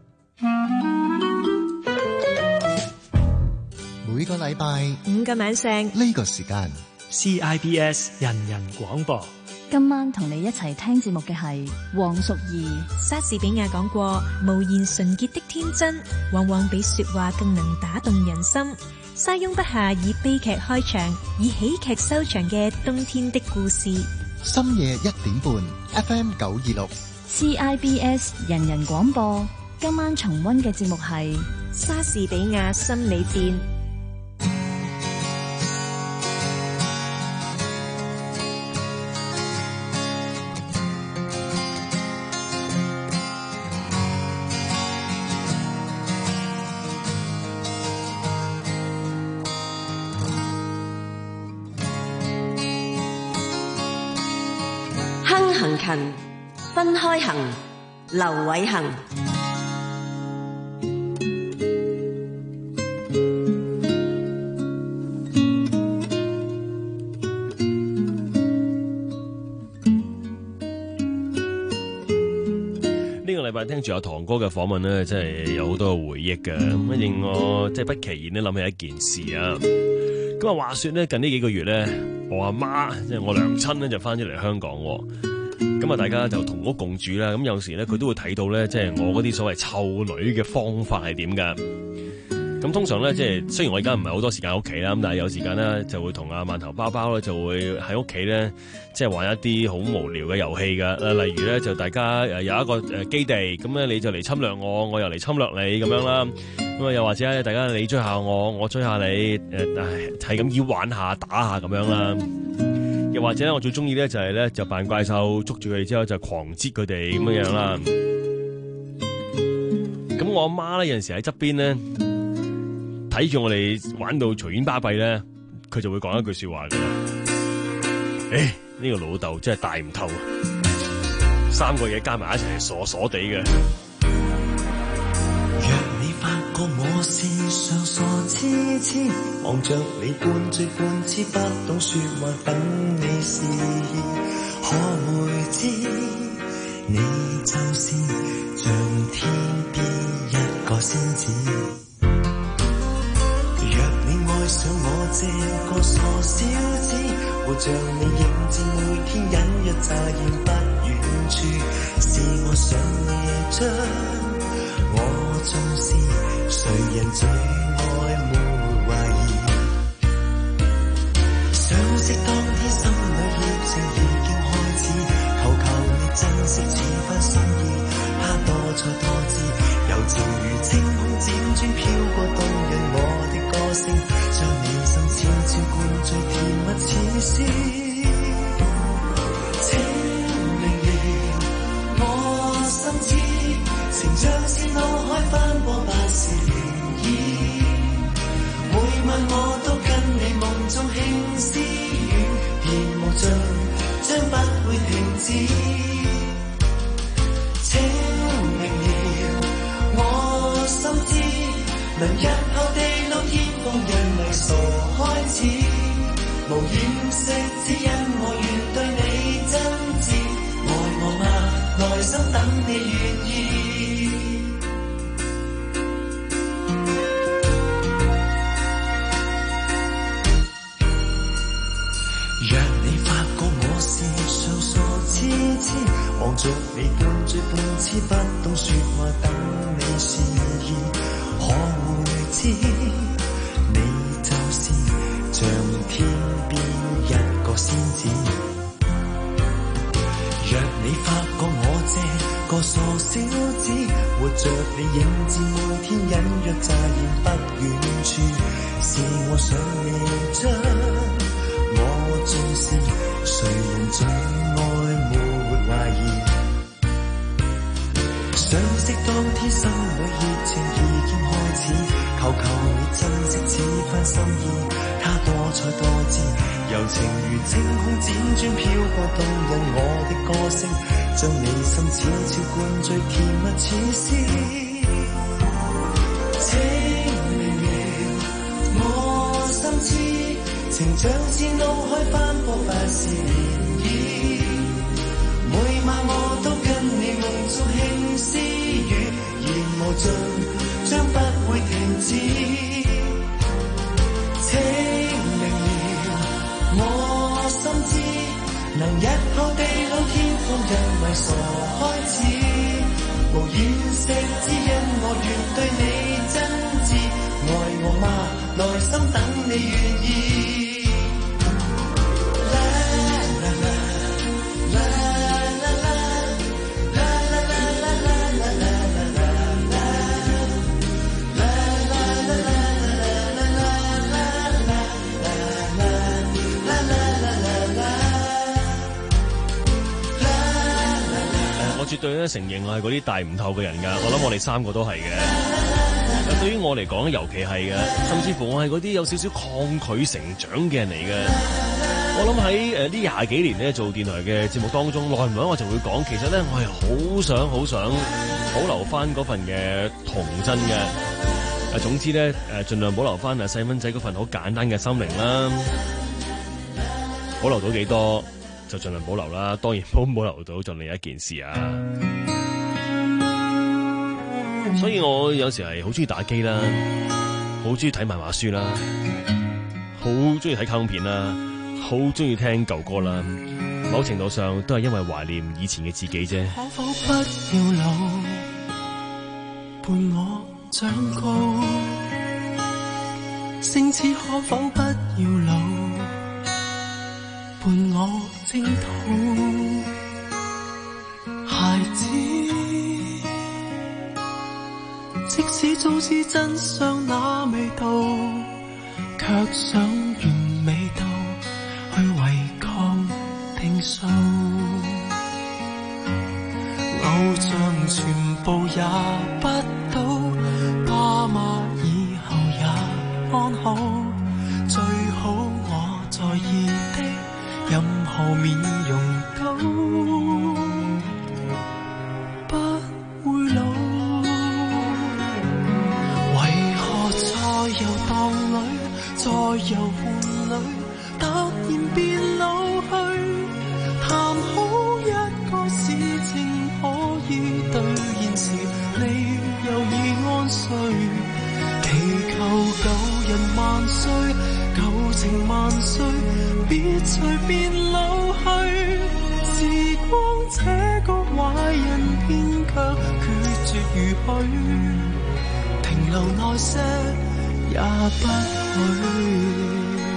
每個禮拜五個晚上呢個時間 C I B S 人人廣播。 今晚同你一齊聽節目嘅係黃淑儀。 莎士比亞講過，無言純潔的天真，往往比說話更能打動人心。莎翁筆下以悲劇開場，以喜劇收場嘅冬天的故事。 深夜一點半 F M 九二六 C I B S 人人廣播。今晚重溫嘅節目係莎士比亞心理戰。 行勤分開行，劉偉恒。 呢個禮拜聽住阿唐哥嘅訪問咧，真係有好多嘅回憶嘅，咁令我即係不其然咧諗起一件事啊。咁啊，話說咧，近呢幾個月咧，我阿媽即係我娘親咧就翻咗嚟香港。咁啊，大家就同屋共住啦。咁有時咧，佢都會睇到咧，即係我嗰啲所謂湊女嘅方法係點噶。咁通常咧，即係雖然我而家唔係好多時間喺屋企啦，咁但係有時間咧，就會同阿饅頭包包咧，就會喺屋企咧，即係玩一啲好無聊嘅遊戲噶。例如咧，就大家誒有一個誒基地，咁咧你就嚟侵略我，我又嚟侵略你咁樣啦。咁啊，又或者咧，大家你追下我，我追下你，誒係咁要玩下打下咁樣啦。又或者咧，我最中意咧就係咧就扮怪獸捉住佢哋之後就狂擠佢哋咁樣樣啦。咁我阿媽咧有陣時喺側邊咧睇住我哋玩到隨便巴閉咧，佢就會講一句說話嘅。誒，呢個老豆真係大唔透啊！三個嘢加埋一齊係傻傻地嘅。 覺我是上傻痴痴，望着你半醉半痴，不懂說話等你示意，可會知你就是像天邊一個仙子。若你愛上我這個傻小子，活像你影子，每天隱約乍現不遠處，是我想你將我縱是誰人最愛沒懷疑，相識當天心裏熱情已經開始，求求你珍惜此番心意，他多才多姿，柔情如清空輾轉飄過動人我的歌聲，將你心悄悄灌醉甜蜜似詩，請明了我心知，情像是腦海翻波百事漣漪，每晚我都跟你夢中輕私語，甜無盡將不會停止，請明了我心知，能日後地老天荒讓迷傻開始，無掩飾只因我願對你真摯，愛我嗎？內心等你願意。望着你半醉半痴，不懂說話等你示意，可會知你就是像天邊一個仙子。若你發覺我這個傻小子，活着你影子，每天隱約乍現不遠處，是我想你將我縱是誰人最愛沒懷疑。 相識當天心裏熱情已經開始，求求你珍惜此番心意，它多彩多姿，柔情如清空輾轉飄過動人我的歌聲，將你心悄悄灌醉，甜蜜似詩。清明了我心知，情像似腦海翻波百事漣漪，每晚我都跟你夢中輕私語，言無盡將不會停止。清明了我心知，能一口地老天荒因為傻開始，無掩飾只因我願對你真摯，愛我嗎？內心等你願意。 我絕對咧承認我係嗰啲大唔透嘅人㗎，我諗我哋三個都係嘅。對於我嚟講，尤其係嘅，甚至乎我係嗰啲有少少抗拒成長嘅人嚟嘅。我諗喺誒呢廿幾年咧做電台嘅節目當中，耐唔耐我就會講，其實咧我係好想好想保留翻嗰份嘅童真嘅。誒總之咧誒盡量保留翻啊細蚊仔嗰份好簡單嘅心靈啦，保留到幾多就盡量保留啦，當然保唔保留到就另一件事啊。所以我有時係好中意打機啦，好中意睇漫畫書啦，好中意睇卡通片啦，好中意聽舊歌啦。某程度上都係因為懷念以前嘅自己啫。 可否不要老，伴我長高，星矢可否不要老，伴我征討。孩子，即使早知真相那味道，卻想完美到去違抗定數。偶像全部也不到，爸媽以後也安好，最好我在意的任何面容都不會老。為何在遊蕩裏，在遊玩裏，突然變老去？談好一個事情可以兌現時，你又已安睡。祈求舊人萬歲，舊情萬歲，別隨便老去。時光這個壞人偏卻決絕如許，停留耐些也不許。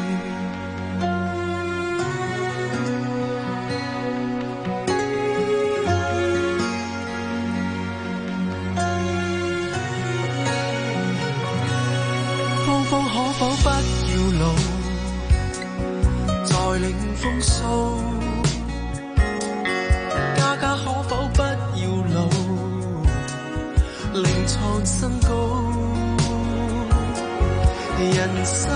芳芳可否不要老，再領風騷。家家可否不要老，另創新高。人生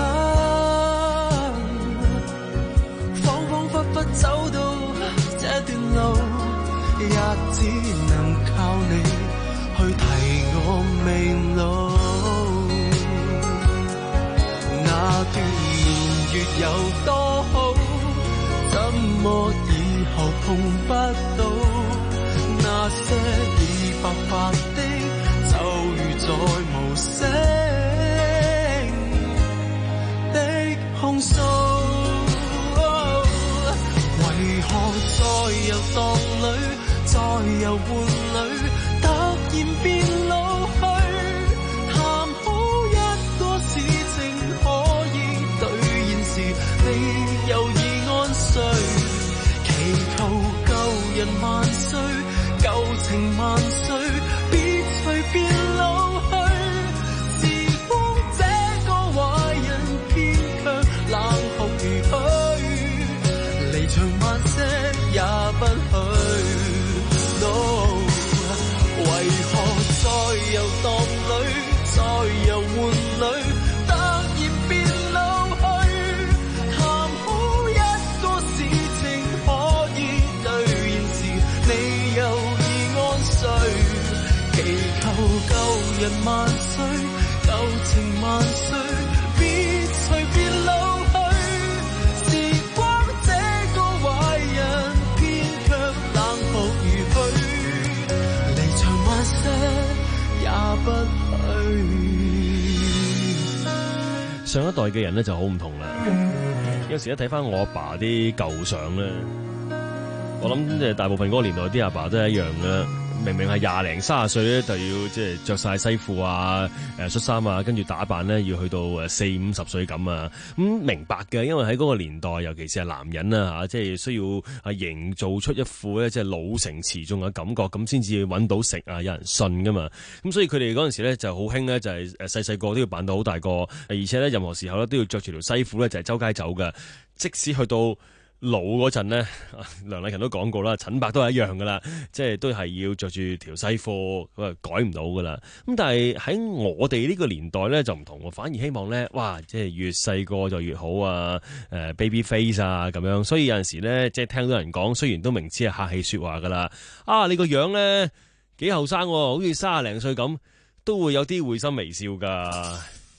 恍恍惚惚走到這段路，也只能靠你去提我未老。那段年月有多好，怎麼以後碰不到？那些已白髮的，就如在無聲的控訴。哦，為何在遊蕩裏，在遊玩裏，突然變老去？談好一個事情可以兌現時，你又已安睡。祈求舊人萬歲，舊情萬歲，別隨便老去。時光這個壞人偏卻冷酷如許，離場慢些也不許。No， 為何上一代嘅人咧就好唔同啦。有時一睇翻我阿爸啲舊相咧，我諗即係大部分嗰個年代啲阿爸都係一樣嘅。明明係廿零三十歲咧，就要即係着晒西褲啊、誒恤衫啊，跟住打扮咧要去到誒四五十歲咁啊。咁、嗯、明白嘅，因為喺嗰個年代，尤其是係男人啊嚇，即係需要啊營造出一副咧即係老成持重嘅感覺，咁先至揾到食啊，有人信噶嘛。咁所以佢哋嗰陣時咧就好興咧，就係誒細細個都要扮到好大個，而且咧任何時候咧都要着住條西褲咧就係周街走嘅，即使去到老嗰陣咧，梁禮勤都講過啦，陳伯都係一樣噶啦，即係都係要着住條西褲，咁啊改唔到噶啦。咁但係喺我哋呢個年代咧就唔同，我反而希望咧，哇，即係越細個就越好啊，誒 baby face 啊咁樣。所以有陣時咧，即係聽到人講，雖然都明知係客氣説話噶啦，啊你個樣咧幾後生，好似三廿零歲咁，都會有啲會心微笑噶。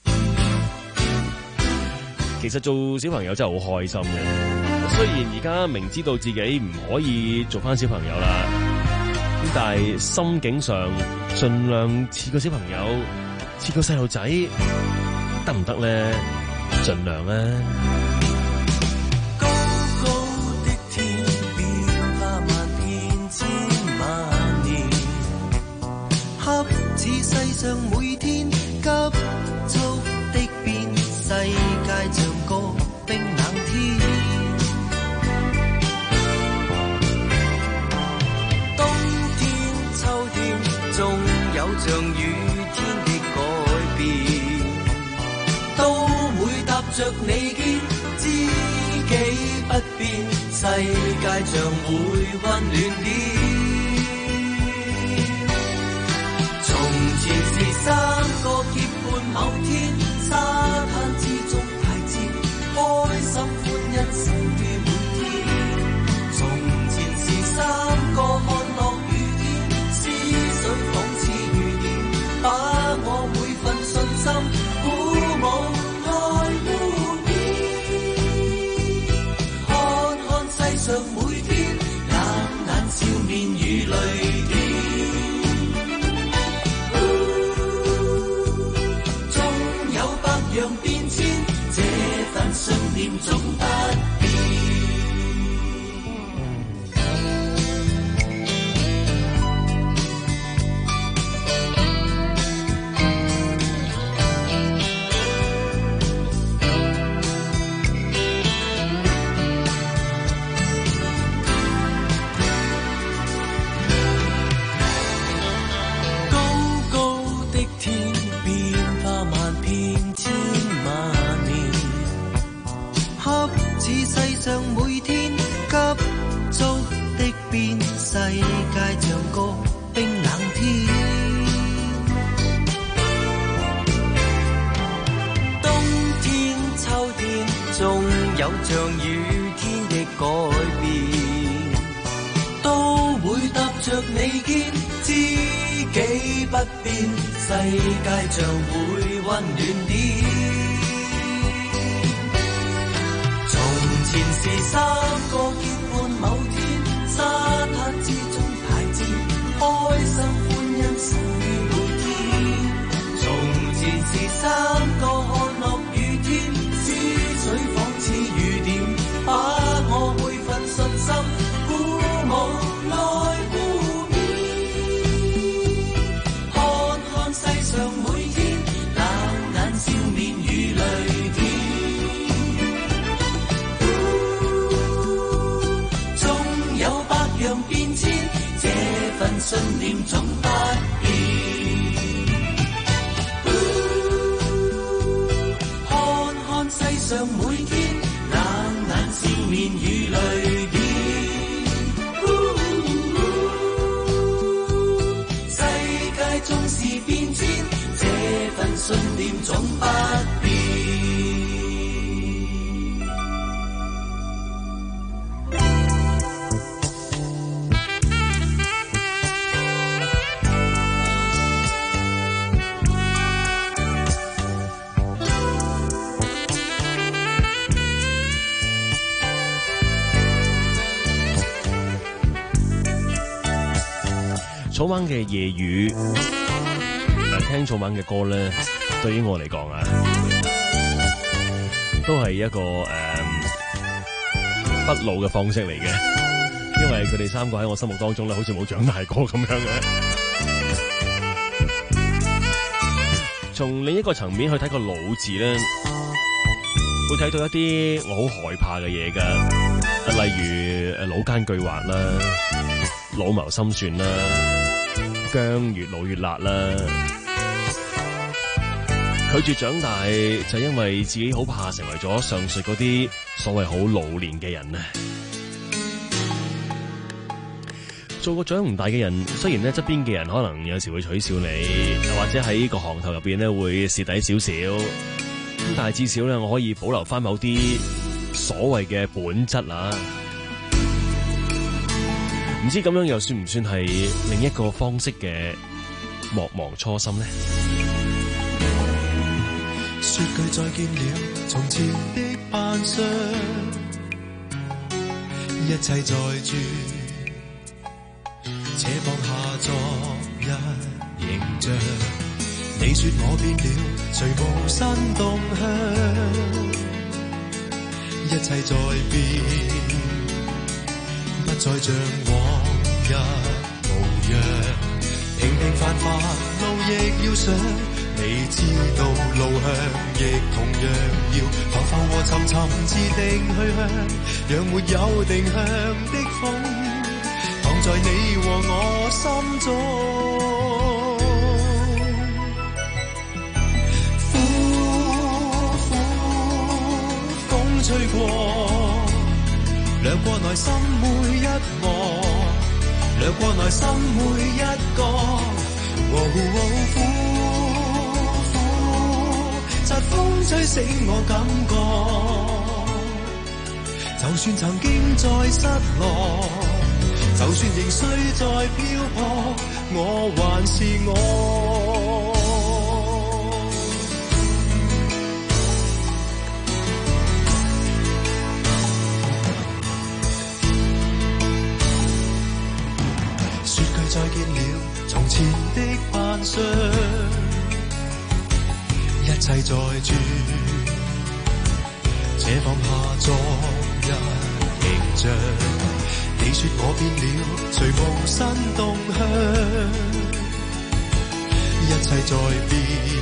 其實做小朋友真係好開心嘅，雖然而家明知道自己唔可以做翻小朋友啦，咁但係心境上盡量似個小朋友，似個細路仔，得唔得咧？盡量啊！ 高高的天，變化萬遍千萬年，恰似世上每天急速的變，世界像個冰冷天，冬天秋天仲有像雨天的改變，都會踏着你肩，知己不變，世界像會溫暖啲。從前是三個結伴某天，沙灘之中排箭，開心歡欣受於滿天。從前是三個看落雨天，思緒仿似雨點，把我每份信心鼓舞來污蔑。看看世上每天，冷眼笑面與淚點。讓變遷，這份信念總不變。高高的天，變化萬遍。恰似世上每天急速的變，世界像個冰冷天。冬天秋天仲有像雨天的改變，都會踏着你肩，知己不變，世界像會溫暖啲。前是三個結伴某天，沙灘之中排箭，開心歡欣受於每天。從前是三個看落雨天，思緒仿似雨點，把我每份信心鼓舞來污蔑。看看世上每天，冷眼笑面與淚點。讓變遷，這份信念總不變。看看世上每天，冷眼笑面與淚點。世界縱是變遷，這份信念總不變。 草蜢嘅夜雨，聽草蜢嘅歌咧，對於我嚟講啊， 都係一個誒、嗯、不老嘅方式嚟嘅，因為佢哋三個喺我心目當中咧，好似冇長大過咁樣嘅。從另一個層面去睇個老字咧，會睇到一啲我好害怕嘅嘢㗎，例如誒老奸巨猾啦、老謀深算啦、薑越老越辣啦。拒絕長大就因為自己好怕成為咗上述嗰啲所謂好老練嘅人啊。做個長唔大嘅人，雖然咧側邊嘅人可能有時會取笑你，或者喺個行頭入邊咧會蝕底少少，咁但係至少咧我可以保留翻某啲所謂嘅本質啊。唔知咁樣又算唔算係另一個方式嘅莫忘初心呢？ 說句再見了，從前的扮相，一切在轉。且放下昨日形象，你說我變了，誰無新動向？一切在變，不再像往日模樣。平平凡凡路亦要上，你知道路向亦同樣要浮浮和沉沉自定去向，讓沒有定向的風在你和我心中，呼呼風吹過，掠過內心每一幕，掠過內心每一個，哦哦呼呼，疾風吹醒我感覺，就算曾經再失落，就算仍需再漂泊，我還是我。說句再見了，從前的扮相，一切在轉，且放下昨日形象。你說我變了，誰無新動向？一切在變，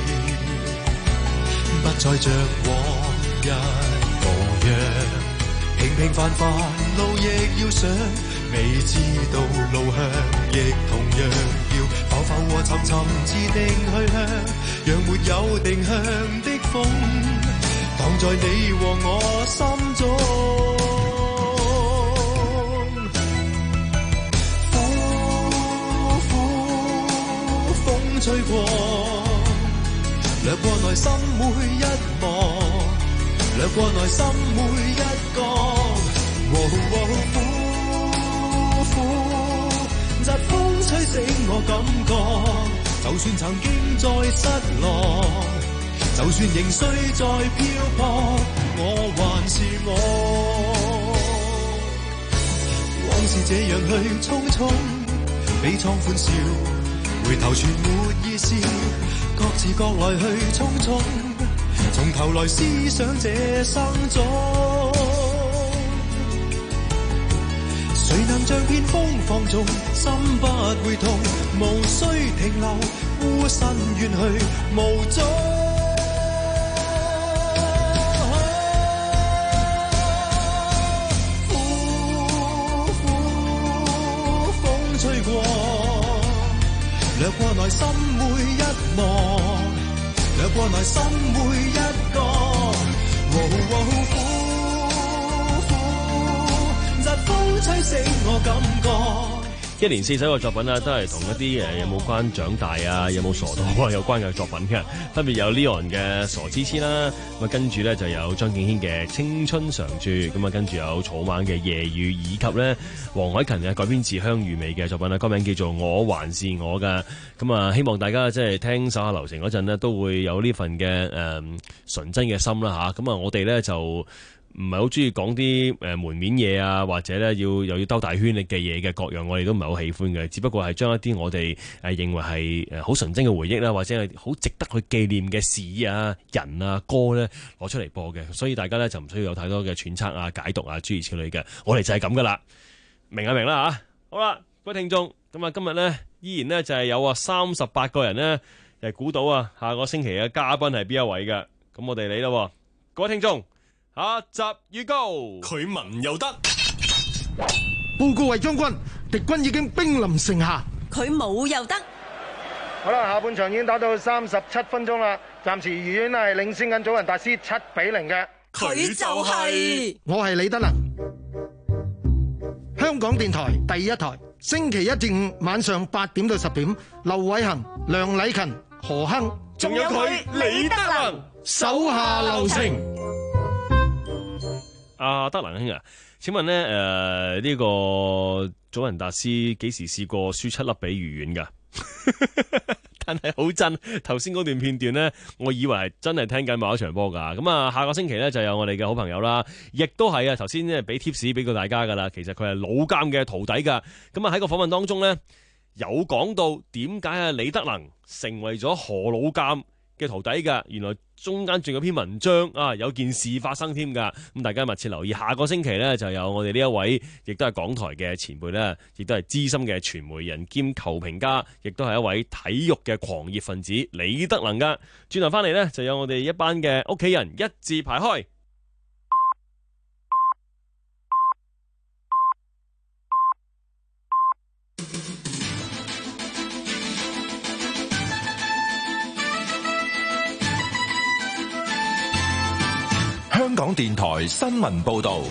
不再像往日模樣。平平凡凡路亦要上，未知道路向亦同樣要浮浮和沉沉自定去向，讓沒有定向的風蕩在你和我心中。吹過，掠過內心每一幕，掠過內心每一個，哦哦呼呼，疾風吹醒我感覺，就算曾經再失落，就算仍需再漂泊，我還是我。往事這樣去匆匆，比蒼歡笑。回頭全沒意思，各自各來去匆匆，從頭來思想這生中，誰能像片風放縱，心不會痛，無需停留，孤身遠去無蹤。呼呼，風吹過，掠過內心每一幕，掠過內心每一個，哦哦呼呼，疾風吹醒我感覺。 一連四首嘅作品啦，都係同一啲誒有冇關長大啊，有冇傻到啊有關嘅作品嘅，分別有 Leon 嘅傻痴痴啦，咁啊跟住咧就有張敬軒嘅青春常駐，咁啊跟住有草蜢嘅夜雨，以及咧黃凱芹嘅改編自香玉美嘅作品啦，歌名叫做我還是我㗎，咁啊希望大家即係聽手下留情嗰陣呢，都會有呢份嘅誒純真嘅心啦吓，咁啊我哋咧就唔係好中意講啲誒門面嘢啊，或者咧要又要兜大圈嘅嘢嘅各樣，我哋都唔係好喜歡嘅。只不過係將一啲我哋誒認為係誒好純真嘅回憶啦，或者係好值得去紀念嘅事啊、人啊、歌咧攞出嚟播嘅。所以大家咧就唔需要有太多嘅揣測啊、解讀啊諸如此類嘅。我哋就係咁噶啦，明啊明啦吓。好啦，各位聽眾，咁啊今日咧依然咧就係有啊三十八個人咧係估到啊下個星期嘅嘉賓係邊一位嘅。咁我哋嚟啦，各位聽眾。下集預告， 佢文又得。報告衛將軍，敵軍已經兵臨城下。 佢武又得。 好啦，下半場已經打到三十七分鐘啦，暫時愉園係領先緊祖雲達斯七比零嘅。 佢就係我係李德能，香港電台第一台，星期一至五晚上八點到十點，劉偉恒、梁禮勤、何亨， 仲有佢李德能， 手下留情。 阿、啊、德能兄啊，請問咧誒呢、呃這個祖雲達斯幾時試過輸七粒俾愉園噶？但係好真，頭先嗰段片段呢，我以為係真係聽緊某一場波噶。咁啊，下個星期呢，就有我哋嘅好朋友啦，亦都係啊頭先咧俾 tips 俾過大家噶啦。其實佢係老監嘅徒弟噶。咁啊喺個訪問當中呢，有講到點解啊李德能成為咗何老監嘅徒弟噶，原來中間仲有篇文章啊，有件事發生添噶，咁大家密切留意。下個星期呢，就有我哋呢一位，亦都係港台嘅前輩呢，亦都係資深嘅傳媒人兼球評家，亦都係一位體育嘅狂熱分子李德能噶。轉頭翻嚟呢，就有我哋一班嘅屋企人一字排開。 香港電台新聞報道，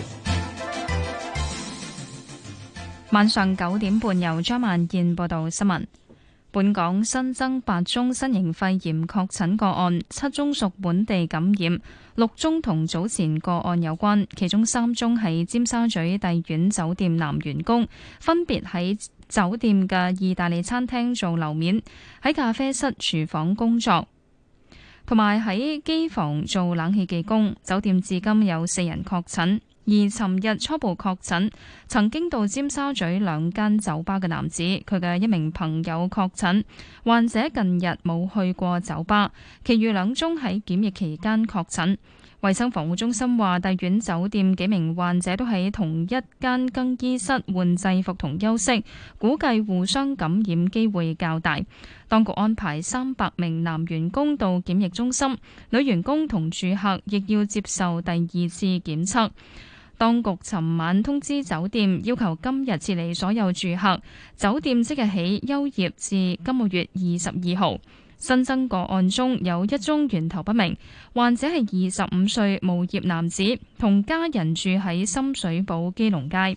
晚上九點半由張萬燕報道新聞。本港新增八宗新型肺炎確診個案，七宗屬本地感染，六宗同早前個案有關，其中三宗係尖沙咀帝苑酒店男員工，分別喺酒店嘅意大利餐廳做樓面，喺咖啡室廚房工作，同埋喺機房做冷氣技工。酒店至今有四人確診，而尋日初步確診曾經到尖沙咀兩間酒吧嘅男子，佢嘅一名朋友確診，患者近日冇去過酒吧，其餘兩宗喺檢疫期間確診。衛生防護中心話，帝苑酒店幾名患者都喺同一間更衣室換制服同休息，估計互相感染機會較大。當局安排三百名男員工到檢疫中心，女員工同住客亦要接受第二次檢測。當局尋晚通知酒店，要求今日撤離所有住客，酒店即日起休業至今個月二十二號。新增個案中有一宗源頭不明，患者係二十五歲無業男子，同家人住喺深水埗基隆街。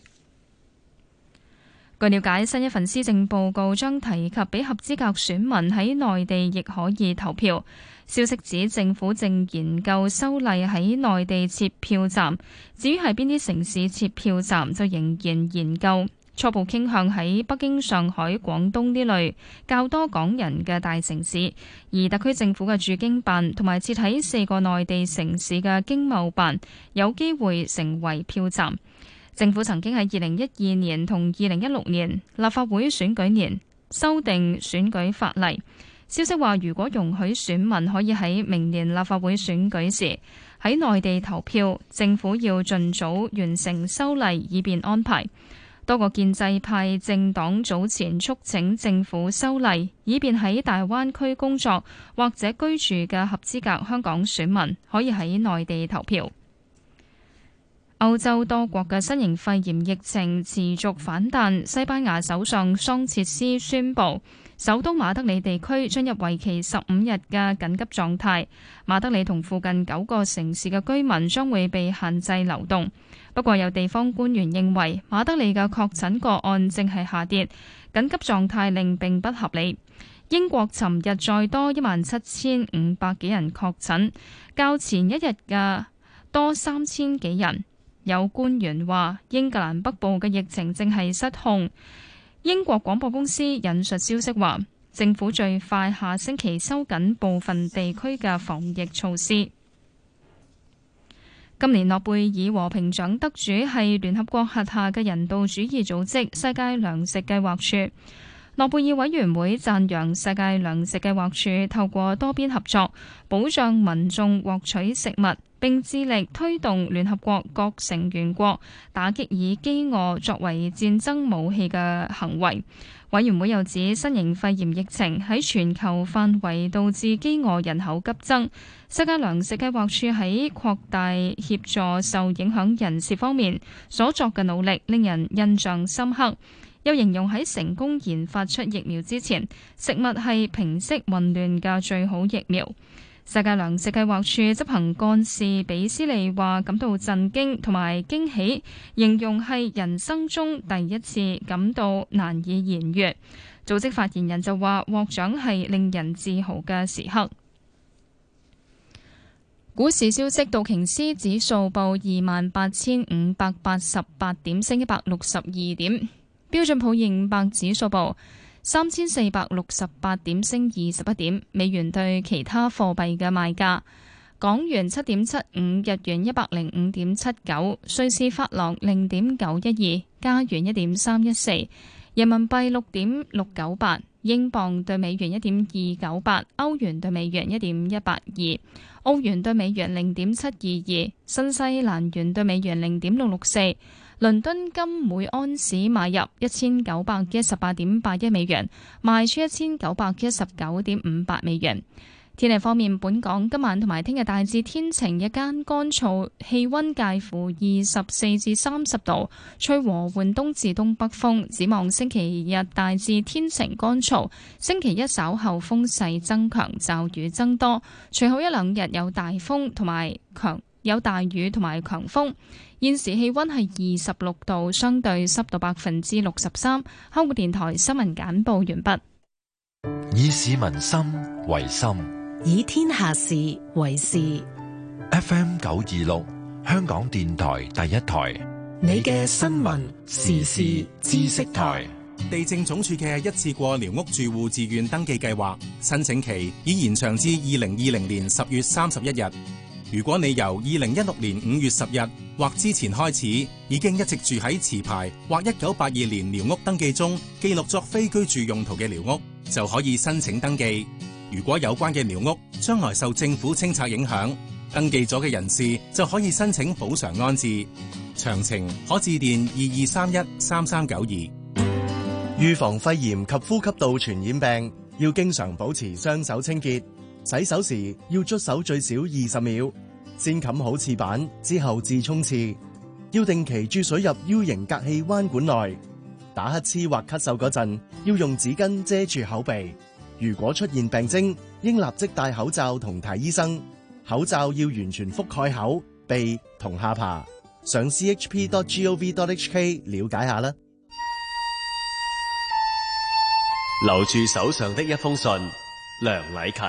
據了解，新一份施政報告將提及俾合資格選民喺內地亦可以投票。消息指政府正研究修例喺內地設票站，至於喺邊啲城市設票站就仍然研究。初步傾向喺北京、上海、廣東呢類較多港人嘅大城市，而特區政府嘅駐京辦同埋設喺四個內地城市嘅經貿辦有機會成為票站。政府曾經喺二零一二年同二零一六年立法會選舉年修訂選舉法例。消息話，如果容許選民可以喺明年立法會選舉時喺內地投票，政府要盡早完成修例，以便安排。多個建制派政黨早前促請政府修例，以便喺大灣區工作或者居住嘅合資格香港選民可以喺內地投票。歐洲多國嘅新型肺炎疫情持續反彈，西班牙首相桑切斯宣布，首都馬德里地區進入為期十五日嘅緊急狀態，馬德里同附近九個城市嘅居民將會被限制流動。不過有地方官員認為，馬德里嘅確診個案正係下跌，緊急狀態令並不合理。英國尋日再多一萬七千五百幾人確診，較前一日嘅多三千幾人。有官員話，英格蘭北部嘅疫情正係失控。英國廣播公司引述消息話，政府最快下星期收緊部分地區嘅防疫措施。 今年諾貝爾和平獎得主係聯合國轄下嘅人道主義組織世界糧食計劃署。諾貝爾委員會讚揚世界糧食計劃署透過多邊合作，保障民眾獲取食物，並致力推動聯合國各成員國打擊以飢餓作為戰爭武器嘅行為。委員會又指，新型肺炎疫情喺全球範圍導致飢餓人口急增，世界糧食計劃署喺擴大協助受影響人士方面所作嘅努力，令人印象深刻。又形容喺成功研發出疫苗之前，食物係平息混亂嘅最好疫苗。世界糧食計劃署執行幹事比斯利話感到震驚同埋驚喜，形容係人生中第一次感到難以言喻。組織發言人就話獲獎係令人自豪嘅時刻。股市消息，道瓊斯指數報二萬八千五百八十八點，升一百六十二點。標準普爾五百指數報三千四百六十八點，升二十一點。美元對其他貨幣嘅賣價：港元七點七五，日元一百零五點七九，瑞士法郎零點九一二，加元一點三一四，人民幣六點六九八，英鎊對美元一點二九八，歐元對美元一點一八二，澳元對美元零點七二二，新西蘭元對美元零點六六四。倫敦金每安士買入一千九百一十八點八一美元，賣出一千九百一十九點五八美元。天氣方面，本港今晚同埋聽日大致天晴，日間乾燥，氣溫介乎二十四至三十度，吹和緩東至東北風。展望星期日大致天晴乾燥，星期一稍後風勢增強，驟雨增多，隨後一兩日有大風同埋強有大雨同埋強風。現時氣溫係二十六度，相對濕度百分之六十三。香港電台新聞簡報完畢。 以市民心為心， 以天下事為事。 F M 九二六，香港電台第一台， 你嘅新聞時事知識台。 地政總署嘅一次過寮屋住戶自願登記計劃申請期已延長至二零二零年十月三十一日。如果你由二零一六年五月十日或之前開始已經一直住喺持牌或一九八二年寮屋登記中記錄作非居住用途嘅寮屋，就可以申請登記。如果有關嘅寮屋將來受政府清拆影響，登記咗嘅人士就可以申請補償安置。詳情可致電二二三一三三九二。 預防肺炎及呼吸道傳染病，要經常保持雙手清潔。洗手時要捽手最少二十秒，先冚好廁板之後至沖廁。要定期注水入 U 型隔氣彎管內。打乞嗤或咳嗽嗰陣，要用紙巾遮住口鼻。如果出現病徵，應立即戴口罩同睇醫生。口罩要完全覆蓋口、鼻同下巴。上 c h p dot gov dot h k 了解下啦。 留住手上的一封信，梁禮勤。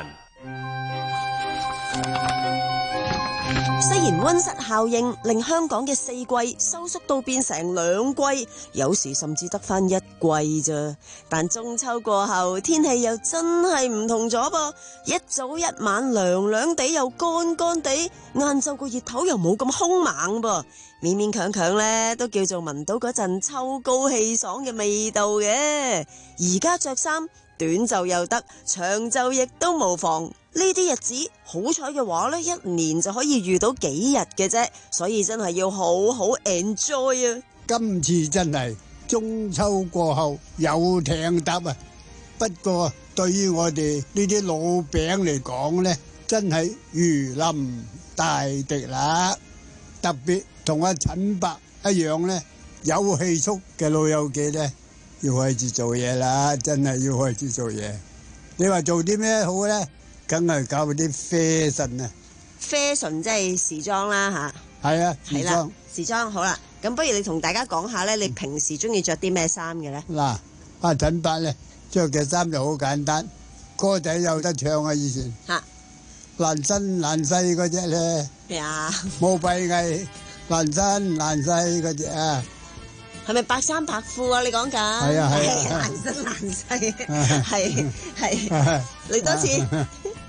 雖然溫室效應令香港嘅四季收縮到變成兩季，有時甚至得返一季咋，但中秋過後天氣又真係唔同咗噃，一早一晚涼涼地又乾乾地，晏晝個熱頭又冇咁兇猛噃，勉勉強強咧都叫做聞到嗰陣秋高氣爽嘅味道嘅。而家着衫短袖又得，長袖亦都無妨。呢啲日子好彩嘅話呢，一年就可以遇到幾日嘅啫，所以真係要好好 enjoy 啊！ 今次真係中秋過後有艇搭啊！不過對於我哋呢啲老餅嚟講呢，真係如臨大敵啦！特別同阿陳伯一樣呢，有氣速嘅老友記呢，要開始做嘢啦！真係要開始做嘢。你話做啲咩好呢？梗係搞嗰啲 fashion 啊 ，fashion 即係時裝啦吓。 係啊， 係啦，時裝好啦。咁不如你同大家講下咧，你平時中意着啲咩衫嘅咧？ 嗱，阿陳伯咧着嘅衫就好簡單，歌仔有得唱啊以前。吓，爛身爛世嗰隻咧。 咩啊？ 冇閉翳，爛身爛世嗰隻啊。 係咪白衫白褲啊？你講緊？係啊係啊， 爛身爛世，係係嚟多次。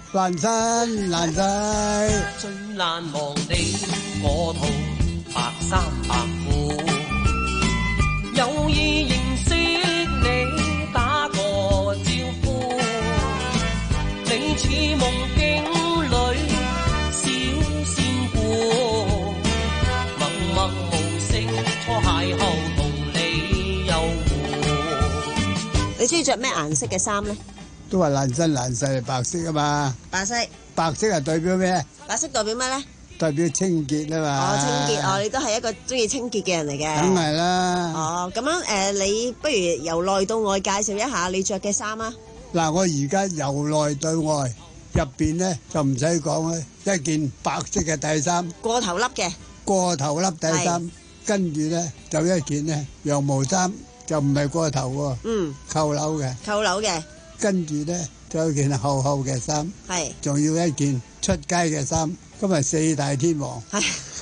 爛身爛世。 最難忘你嗰套白衫白褲，有意認識你打個招呼，你似夢境裏小仙姑，默默無聲初邂逅同你有互。 你中意着咩顏色嘅衫咧？ 都係爛身爛世白色啊嘛。 白色。 白色係代表咩？ 白色代表咩咧？ 代表清潔啊嘛。 哦，清潔哦，你都係一個中意清潔嘅人嚟嘅。 梗係啦。 哦，咁樣誒、呃，你不如由內到外介紹一下你着嘅衫啊。 嗱，我而家由內對外，入邊咧就唔使講啦，一件白色嘅底衫， 過頭笠嘅。過頭笠底衫，跟住咧就一件咧羊毛衫，就唔係過頭喎。 嗯。 扣褸嘅。 扣褸嘅。 跟住咧，仲有件厚厚嘅衫， 係， 仲要一件出街嘅衫。今日四大天王，係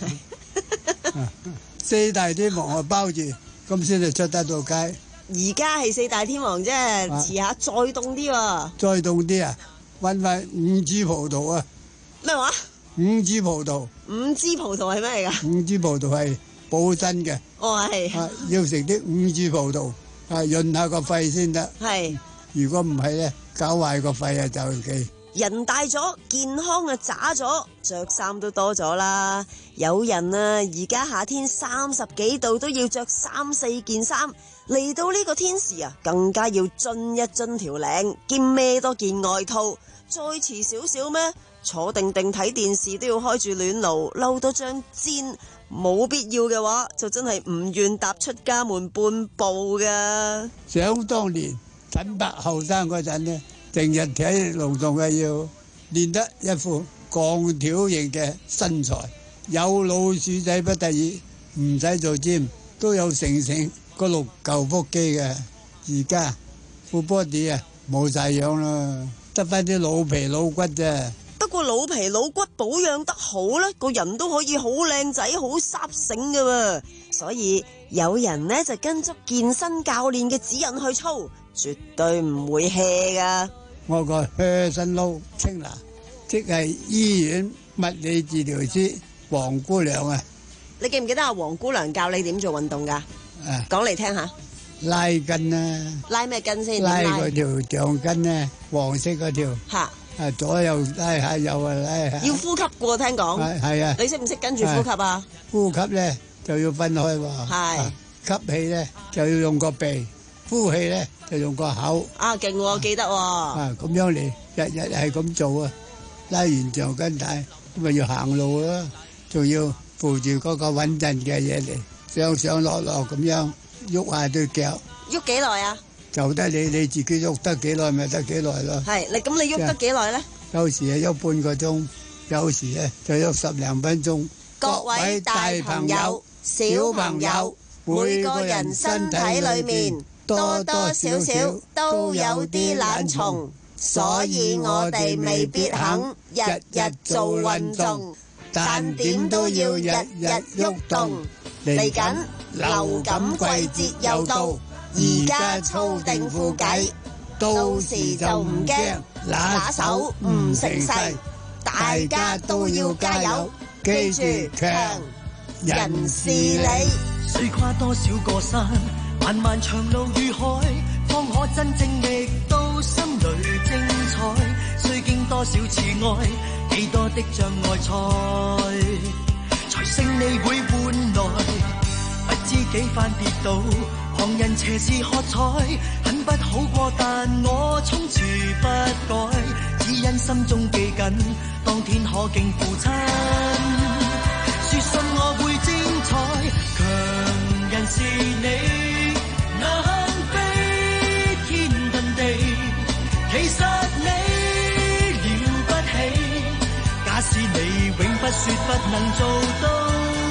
四大天王我包住，咁先至出得到街。 而家係四大天王啫，遲下再凍啲喎。 再凍啲啊！搵塊五支葡萄啊！ 咩話？ 五支葡萄。 五支葡萄係咩嚟㗎？ 五支葡萄係補身嘅。 哦，係。 啊，要食啲五支葡萄，啊潤下個肺先得。 係。 如果唔係咧，搞壞個肺啊就忌。 人大咗，健康啊渣咗，着衫都多咗啦。有人啊，而家夏天三十幾度都要着三四件衫，嚟到呢個天時啊，更加要樽一樽條領，兼孭多件外套。再遲少少咩？坐定定睇電視都要開住暖爐，嬲多張氈。冇必要嘅話，就真係唔願踏出家門半步噶。 想當年陳伯後生嗰陣呢，成日體力勞動嘅，要練得一副鋼條型嘅身材，有老鼠仔不得已，唔使做尖都有成成個六嚿腹肌嘅。而家副 body 啊冇晒樣啦，得翻啲老皮老骨啫。 不過老皮老骨保養得好咧，個人都可以好靚仔好颯醒噶喎。所以有人呢就跟足健身教練嘅指引去操，絕對唔會 hea 噶。 我個 personal trainer，即係醫院物理治療師黃姑娘啊！ 你記唔記得阿黃姑娘教你點做運動噶？誒，講嚟聽下。 拉筋啊！ 拉咩筋先？ 拉嗰條橡筋咧，黃色嗰條。嚇！啊，左右拉下，右啊拉下。 要呼吸過，聽講。係係啊！你識唔識跟住呼吸啊？ 呼吸咧就要分開喎。係。吸氣咧就要用個鼻，呼氣咧就用個口。 啊，勁喎，記得喎。 啊，咁樣嚟，日日係咁做啊！拉完橡筋帶，咁咪要行路咯，仲要扶住嗰個穩陣嘅嘢嚟，上上落落咁樣喐下對腳。 喐幾耐啊？ 就得你你自己喐得幾耐咪得幾耐咯。 係，你咁你喐得幾耐咧？ 有時係喐半個鐘，有時咧就喐十零分鐘。 各位大朋友、小朋友，每個人身體裏面多多少少都有啲懶蟲，所以我哋未必肯日日做運動，但點都要日日喐動。嚟緊流感季節又到，而家操定副計，到時就唔驚拿手唔成勢，大家都要加油，記住強人是你。 須跨多少個山，漫漫長路遇海，方可真正覓到心裏精彩。須經多少次愛，幾多的障礙賽，才勝利會換來。不知幾番跌倒，旁人斜視喝彩，很不好過，但我衝住不改，只因心中記緊，當天可敬父親。說信我會精彩，強人是你，能飛天遁地，其實你了不起。假使你永不說不能做到，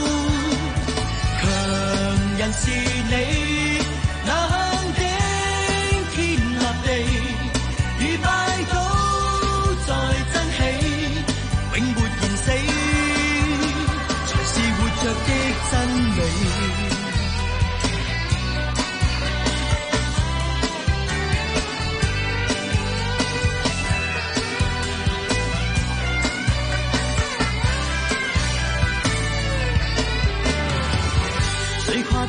強人是你，能頂天立地，如拜倒在真氣，永沒言死，才是活着的真理。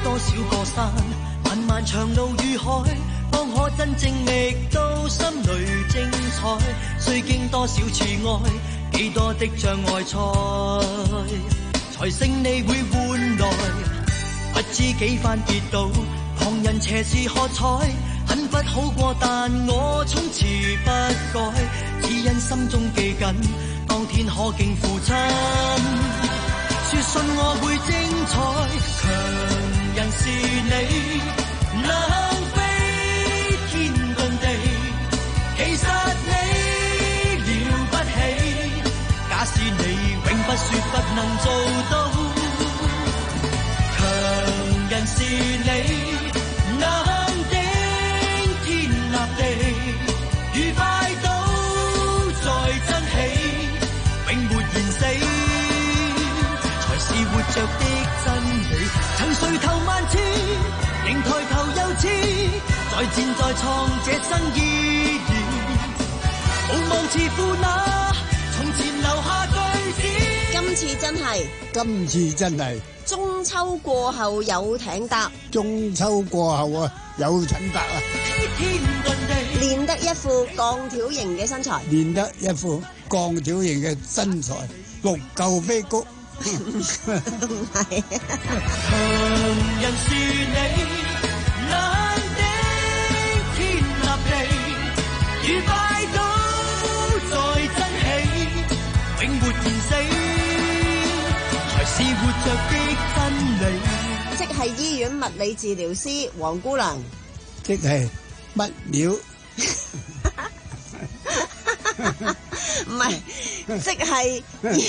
多少個山，漫漫長路與海，方可真正覓到心裏精彩。須經多少次愛，幾多的障礙賽，才勝利會換來。不知幾番跌倒，旁人斜視喝彩，很不好過，但我從此不改，只因心中記緊，當天可敬父親。說信我會精彩，強人是你，能飛天遁地，其實你了不起。假使你永不說不能做到，強人是你，能頂天立地，愉快都在爭氣，永沒言死。是活着的真理，曾垂頭萬次，仍抬頭又次，在戰在創這新意義，無望似負那從前留下句子。 今次真係， 今次真係中秋過後有艇搭， 中秋過後啊有艇搭啊， 天遁地，練得一副鋼條型嘅身材， 練得一副鋼條型嘅身材，六嚿飛谷。 唔係，強人是你，能頂天立地，愉快都在爭氣，永沒言死，才是活着的真理。 即係醫院物理治療師黃姑娘， 即係乜料？ 唔係，即係。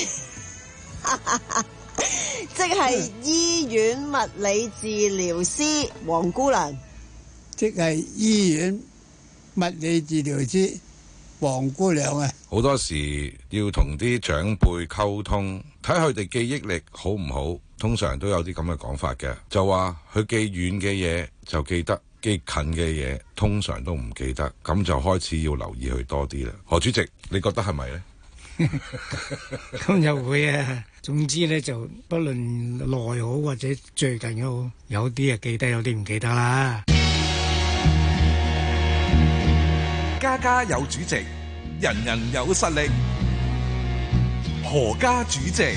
即係醫院物理治療師黃姑娘， 即係醫院物理治療師黃姑娘啊！ 好多時要同啲長輩溝通，睇佢哋記憶力好唔好，通常都有啲咁嘅講法嘅，就話佢記遠嘅嘢就記得，記近嘅嘢通常都唔記得，咁就開始要留意佢多啲啦。何主席，你覺得係咪呢？ 咁又會啊！總之咧，就不論耐好或者最近好，有啲啊記得，有啲唔記得啦。 家家有主席，人人有實力。何家主席，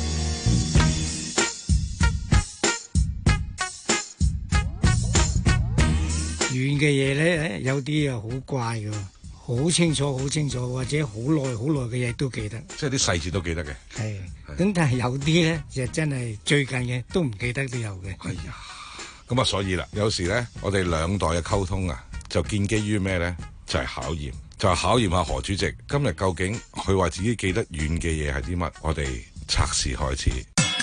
遠嘅嘢咧，有啲啊好怪㗎。好清楚，好清楚，或者好耐好耐嘅嘢都記得， 即係啲細節都記得嘅。 係，咁但係有啲咧就真係最近嘅都唔記得都有嘅。 哎呀，咁啊，所以啦，有時咧，我哋兩代嘅溝通啊，就建基於咩咧？就係考驗，就係考驗下何主席今日究竟佢話自己記得遠嘅嘢係啲乜？我哋測試開始。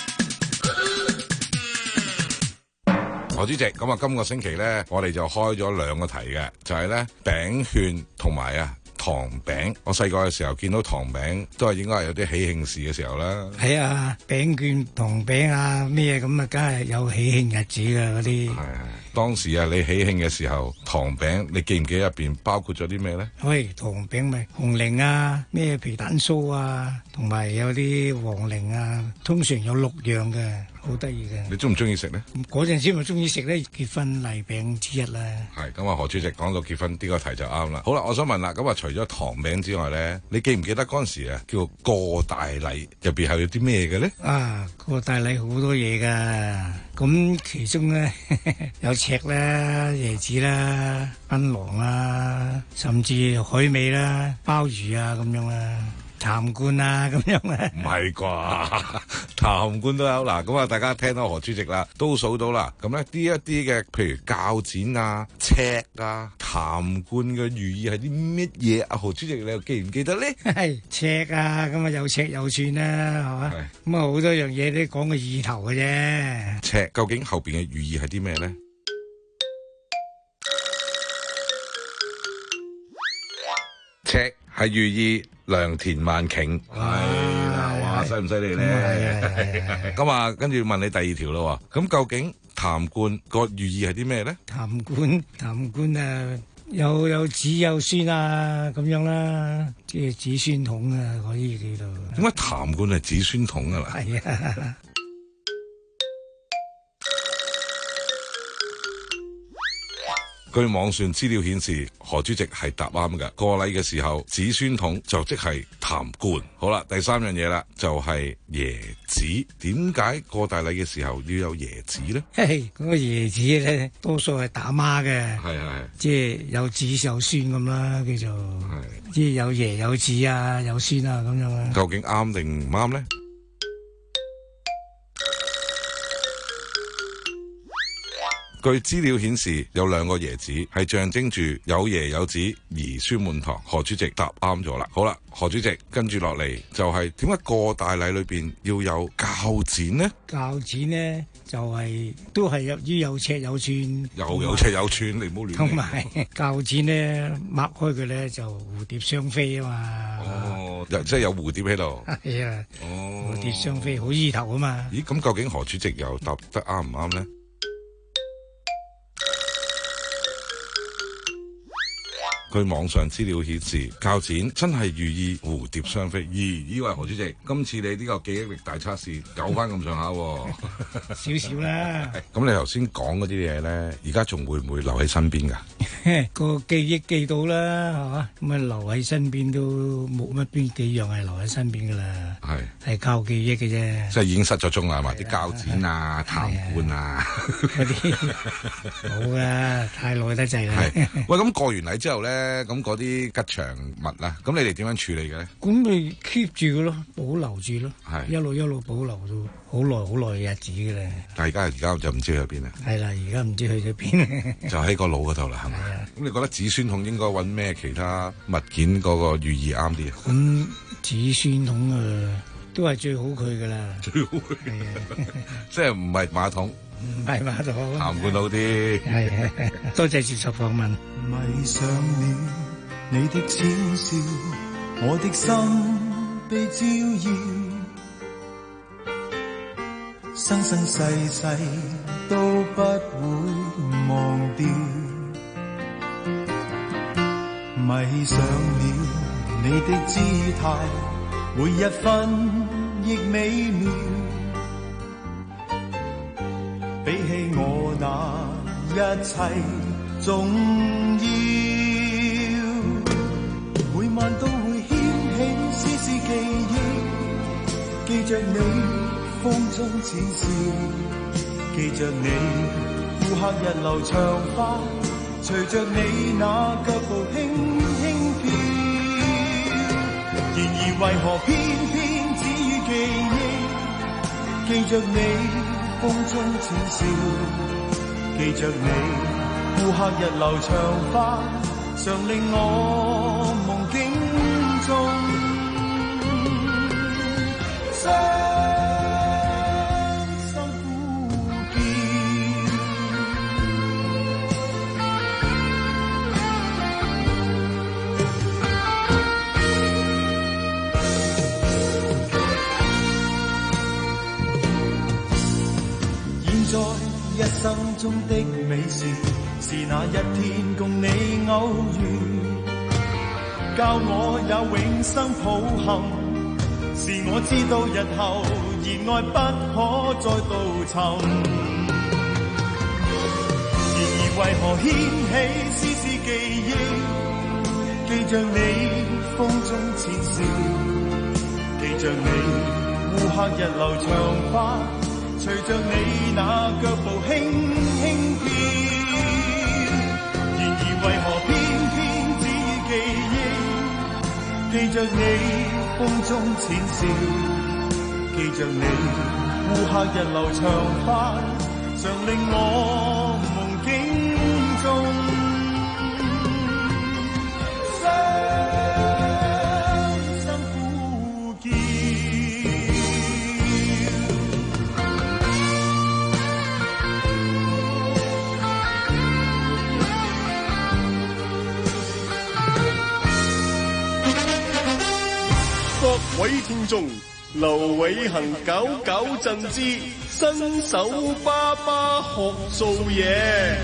何主席，咁啊，今個星期咧，我哋就開咗兩個題嘅，就係咧餅券同埋啊糖餅。我細個嘅時候見到糖餅，都係應該係有啲喜慶事嘅時候啦。 係啊，餅券、糖餅啊，咩咁啊，梗係有喜慶日子㗎嗰啲。係係。 當時啊，你喜慶嘅時候，糖餅你記唔記得入邊包括咗啲咩咧？ 喂，糖餅咪紅菱啊，咩皮蛋酥啊，同埋有啲黃菱啊，通常有六樣嘅。好得意嘅， 你中唔中意食呢？ 嗰陣時咪中意食呢，結婚禮餅之一啦。 係咁啊，何主席講到結婚呢個題就啱啦。好啦，我想問啦，咁啊，除咗糖餅之外咧，你記唔記得嗰陣時啊，叫過大禮入邊係有啲咩嘅咧？啊， 過大禮好多嘢噶，咁其中咧有赤啦、椰子啦、檳榔啦，甚至海味啦、鮑魚啊咁樣啦。痰罐啊咁樣啊？ 唔係啩？痰罐都有嗱，咁啊大家聽到何主席啦，都數到啦。咁咧呢一啲嘅，譬如鉸剪啊、尺啊、痰罐嘅寓意係啲乜嘢啊？何主席你又記唔記得咧？ 係尺啊，咁啊有尺有寸啦，係嘛？咁啊好多樣嘢都講個意頭嘅啫。 尺究竟後邊嘅寓意係啲咩咧？尺係寓意良田萬頃，係啦，哇，犀唔犀利咧？咁啊，跟住問你第二條咯，咁究竟痰罐個寓意係啲咩咧？ 痰罐，痰罐啊，有有子有孫啊，咁樣啦，即係子孫桶啊，可以叫做。 點解痰罐係子孫桶噶啦？ 係啊。 據網上資料顯示，何主席係答啱嘅。過禮嘅時候，子孫桶就即係痰罐。好啦，第三樣嘢啦，就係椰子。點解過大禮嘅時候要有椰子咧？ 嘿嘿，嗰個椰子咧，多數係打孖嘅， 係係， 即係有子有孫咁啦，叫做，即係有爺有子啊，有孫啊咁樣啊。 究竟啱定唔啱咧？據資料顯示，有兩個椰子係象徵住有爺有子，兒孫滿堂。何主席答啱咗啦。好啦，何主席跟住落嚟就係點解過大禮裏邊要有鉸剪呢？ 鉸剪呢就係、是、都係有於有尺有寸， 有有尺有寸，你唔好亂。 同埋鉸剪呢擘開佢咧就蝴蝶雙飛啊嘛。 哦，即係有蝴蝶喺度。 係啊。 哦， 蝴蝶雙飛好意頭啊嘛。 咦，咁究竟何主席又答得啱唔啱呢？據網上資料顯示，鉸剪真係寓意蝴蝶雙飛。咦，以為何主席今次你呢個記憶力大測試有翻咁上下喎？ 少少啦。 咁你頭先講嗰啲嘢咧，而家仲會唔會留喺身邊㗎？ 個記憶記到啦，係嘛？咁啊留喺身邊都冇乜邊幾樣係留喺身邊㗎啦。係係靠記憶嘅啫。 即係已經失咗蹤啦，係嘛？啲鉸剪啊、痰罐啊嗰啲冇啊，太耐得滯啦。 係喂，咁過完禮之後咧？咁嗰啲吉祥物啦，咁你哋點樣處理嘅咧？ 咁咪 keep 住嘅咯，保留住咯， 係一路一路保留到好耐好耐嘅日子嘅咧。 但係而家而家就唔知去咗邊啦。 係啦，而家唔知去咗邊。 就喺個腦嗰度啦，係咪？咁你覺得子孫桶應該揾咩其他物件嗰個寓意啱啲啊？ 咁子孫桶啊，都係最好佢噶啦。 最好佢係啊，即係唔係馬桶。 唔係馬桶， 鹹罐好啲。 係，多謝接受訪問。 迷上了你的淺笑，我的心被照耀，生生世世都不會忘掉。迷上了你的姿態，每一分亦美妙。比起我那一切重要，每晚都會掀起絲絲記憶，記着你風中淺笑，記着你顧客日流長髮，隨着你那腳步輕輕飄。然而為何偏偏只於記憶，記着你風中淺笑，記着你顧客日流長髮，常令我夢境中傷心呼叫。現在一生中的美事，是那一天共你偶遇，教我也永生抱憾，是我知道日後熱愛不可再度尋。然而為何掀起絲絲記憶，記着你風中淺笑，記着你顧客日流長髮，隨着你那腳步輕輕飄。然而為何偏偏只於記憶，記着你風中淺笑，記着你顧客日流長髮，常令我夢境中各位聽眾，劉偉恒搞搞震之新手爸爸學做嘢。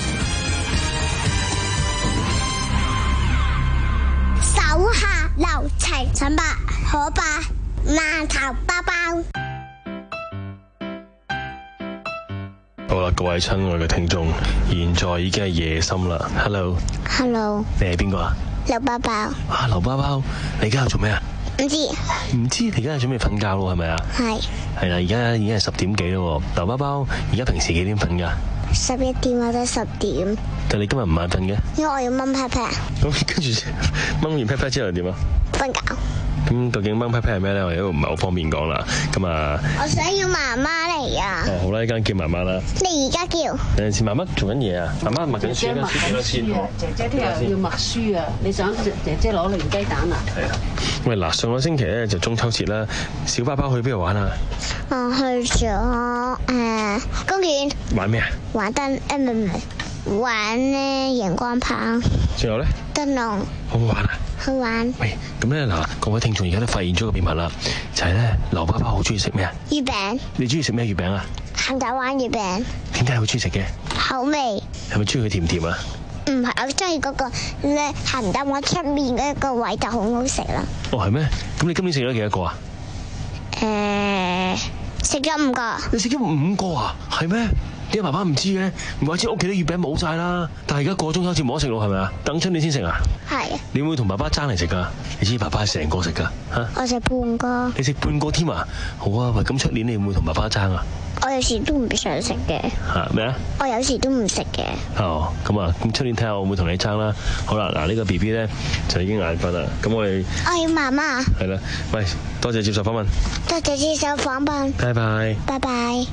手下留情，陳伯可伯饅頭包包。 好啦，各位親愛嘅聽眾，現在已經係夜深啦。Hello， Hello， 你係邊個啊？ 劉包包。 啊，劉包包，你而家喺度做咩啊？ 唔知。 唔知，你而家係準備瞓覺咯，係咪啊？ 係。 係啦，而家已經係十點幾咯。劉包包，而家平時幾點瞓㗎？ 十一點或者十點。 但你今日唔眼瞓嘅？ 因為我要掹 pat pat。 咁跟住掹完 pat pat 之後點啊？ 瞓覺。 咁究竟掹 pat pat 係咩咧？我哋都唔係好方便講啦。咁啊， 我想要媽媽嚟啊！ 哦，好啦，依家叫媽媽啦。 你而家叫？ 有陣時媽媽做緊嘢啊，媽媽默緊書啦，書先。 姐姐聽日要默書啊！你想姐姐攞零雞蛋啊？ 係啊。喂，嗱，上個星期咧就中秋節啦，小包包去邊度玩啊？ 我去咗誒公園。 玩咩啊？ 玩燈誒唔係唔係，玩咧熒光棒。 仲有咧？ 燈籠。 好唔好玩啊？ 好玩。 喂，咁咧嗱，各位聽眾而家都發現咗個秘密啦，就係咧，劉包包好中意食咩啊？ 月餅。你中意食咩月餅啊？ 鹹蛋黃月餅。 點解好中意食嘅？ 口味。 係咪中意佢甜甜啊？ 唔係，我中意嗰個咧鹹蛋黃出面嗰個位就好好食啦。 哦，係咩？咁你今年食咗幾多個啊？ 誒，食咗五個。 你食咗五個啊？係咩？點解爸爸唔知嘅？唔怪之屋企啲月餅冇晒啦。但係而家過中秋節冇得食咯，係咪啊？等春你先食啊？係。你會唔會同爸爸爭嚟食噶？你知爸爸係成個食噶嚇？ 我食半個。 你食半個添啊？好啊，喂，咁出年你會唔會同爸爸爭啊？ 我有時都唔想食嘅。 嚇咩啊？ 我有時都唔食嘅。 哦，咁啊，咁出年睇下我會唔會同你爭啦？好啦，嗱，呢個 B B 咧就已經眼瞓啦。咁我哋我要媽媽。 係啦，喂，多謝接受訪問。 多謝接受訪問。 拜拜。 拜拜。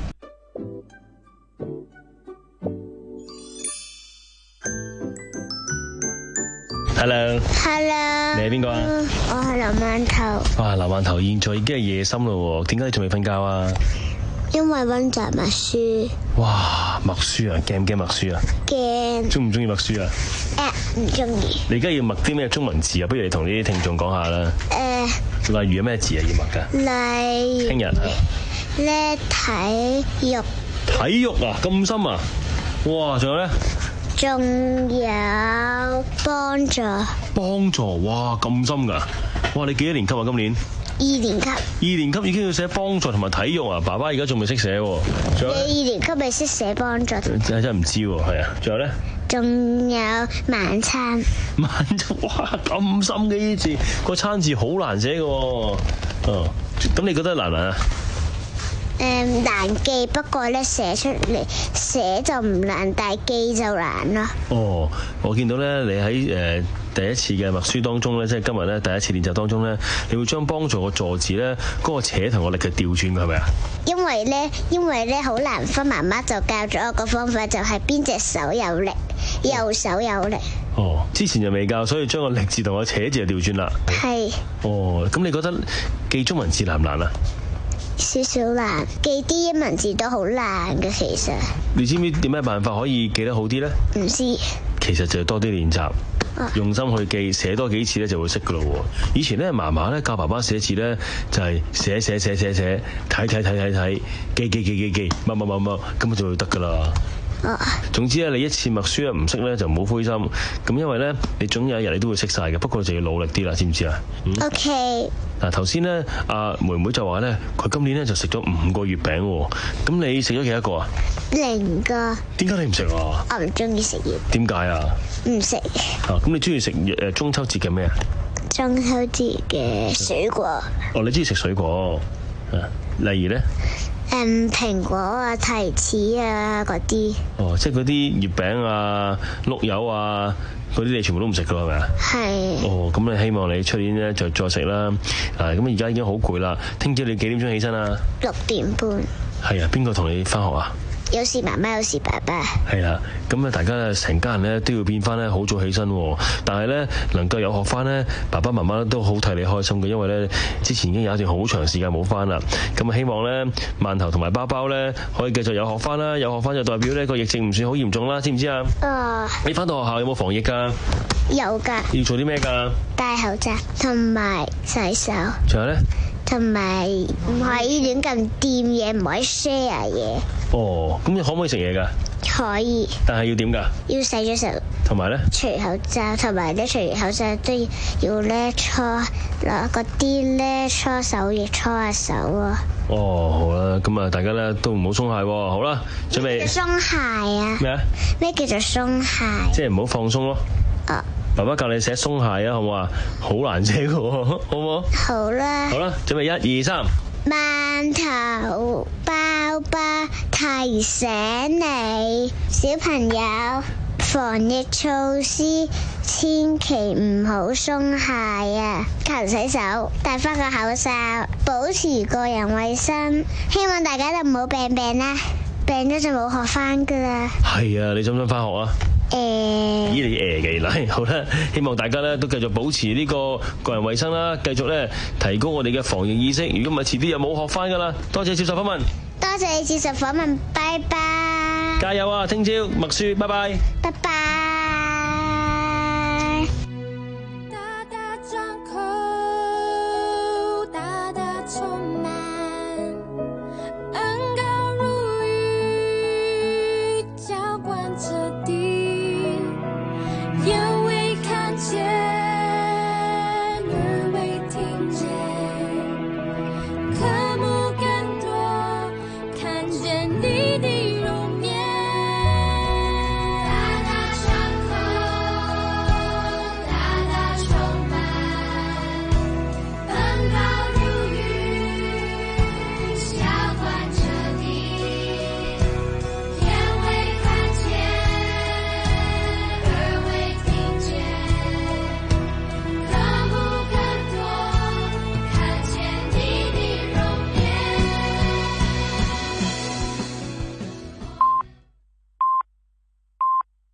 Hello。 Hello。 你係邊個啊？ 我係劉饅頭。 哇，劉饅頭，現在已經係夜深咯，點解你仲未瞓覺啊？ 因為溫習默書。 哇，默書啊，驚唔驚默書啊？ 驚。 中唔中意默書啊？ 誒，唔中意。 你而家要默啲咩中文字啊？不如你同啲聽眾講下啦。 誒。 例如有咩字啊要默噶？ 例如。 聽日啊。 咧體育。 體育啊，咁深啊？哇，仲有咧？ 仲有幫助。幫助，哇，咁深噶？哇，你幾多年級啊？今年？ 二年級。二年級已經要寫幫助同埋體育啊！爸爸而家仲未識寫喎。 你二年級咪識寫幫助？ 真真係唔知喎，係啊。仲有咧？ 仲有晚餐。 晚餐，哇，咁深嘅呢字，個餐字好難寫嘅喎。哦，咁你覺得難唔難啊？ 誒，難記，不過咧寫出嚟寫就唔難，但係記就難咯。 哦，我見到咧，你喺誒第一次嘅默書當中咧，即係今日咧第一次練習當中咧，你會將幫助個助字咧嗰個扯同個力嘅調轉嘅係咪啊？ 因為咧，因為咧好難分，媽媽就教咗我個方法，就係邊隻手有力，右手有力。 哦，之前就未教，所以將個力字同個扯字就調轉啦。 係。 哦，咁你覺得記中文字難唔難啊？ 少少難，記啲英文字都好難嘅其實。 你知唔知點咩辦法可以記得好啲咧？ 唔知。 其實就係多啲練習，用心去記，寫多幾次咧就會識噶咯。以前咧嫲嫲咧教爸爸寫字咧就係寫寫寫寫寫，睇睇睇睇睇，記記記記記，乜乜乜乜，咁就會得噶啦。總之咧，你一次默書咧唔識咧就唔好灰心，咁因為咧你總有一日你都會識晒嘅，不過就要努力啲啦，知唔知啊？嗯、 O K。 嗱，頭先咧阿妹妹就話咧，佢今年咧就食咗五個月餅喎，咁你食咗幾多個啊？ 零個。點解你唔食啊？ 我唔中意食月。 點解啊？唔食。 啊，咁你中意食誒中秋節嘅咩啊？ 中秋節嘅水果。 哦，你中意食水果啊？例如咧？ 誒，蘋果啊、提子啊嗰啲。哦， 即係嗰啲月餅啊、碌柚啊，嗰啲你全部都唔食噶係咪啊？係。哦，咁你希望你出年咧就再食啦。啊，咁而家已經好攰啦。聽朝你幾點鐘起身啊？ 六點半。係啊，邊個同你翻學啊？ 有時媽媽，有時爸爸。 係啦，咁啊，大家成家人咧都要變翻咧好早起身，但係咧能夠有學翻咧，爸爸媽媽都好替你開心嘅，因為咧之前已經有一段好長時間冇翻啦。咁啊，希望咧饅頭同埋包包咧可以繼續有學翻啦，有學翻就代表呢個疫情唔算好嚴重啦，知唔知啊？啊！你翻到學校有冇防疫噶？ 有噶。 要做啲咩噶？ 戴口罩同埋洗手。 仲有咧？ 同埋唔可以亂咁掂嘢，唔可以 share 嘢。 哦，咁你可唔可以食嘢㗎？ 可以。 但係要點㗎？ 要洗咗手。 同埋咧？除口罩，同埋咧除完口罩都要咧搓攞嗰啲咧搓手液搓下手啊。 哦，好啦，咁啊，大家咧都唔好鬆懈喎。好啦，準備。 鬆懈啊？ 咩啊？ 咩叫做鬆懈？ 即係唔好放鬆咯。 哦。 爸爸教你寫鬆懈啊，好唔好啊？好難寫嘅喎，好唔好？ 好啦。 好啦，準備一二三。 饅頭包包提醒你，小朋友防疫措施千祈唔好鬆懈啊！勤洗手，戴翻個口罩，保持個人衛生。希望大家都唔好病病啦，病咗就冇學翻噶啦。 係啊，你想唔想翻學啊？ 誒， 咦你誒嘅嚟，好啦，希望大家咧都繼續保持呢個個人衛生啦，繼續咧提高我哋嘅防疫意識。如果唔係，遲啲又冇學翻噶啦。多謝接受訪問， 多謝你接受訪問，拜拜。 加油啊！聽朝麥書，拜拜， 拜拜。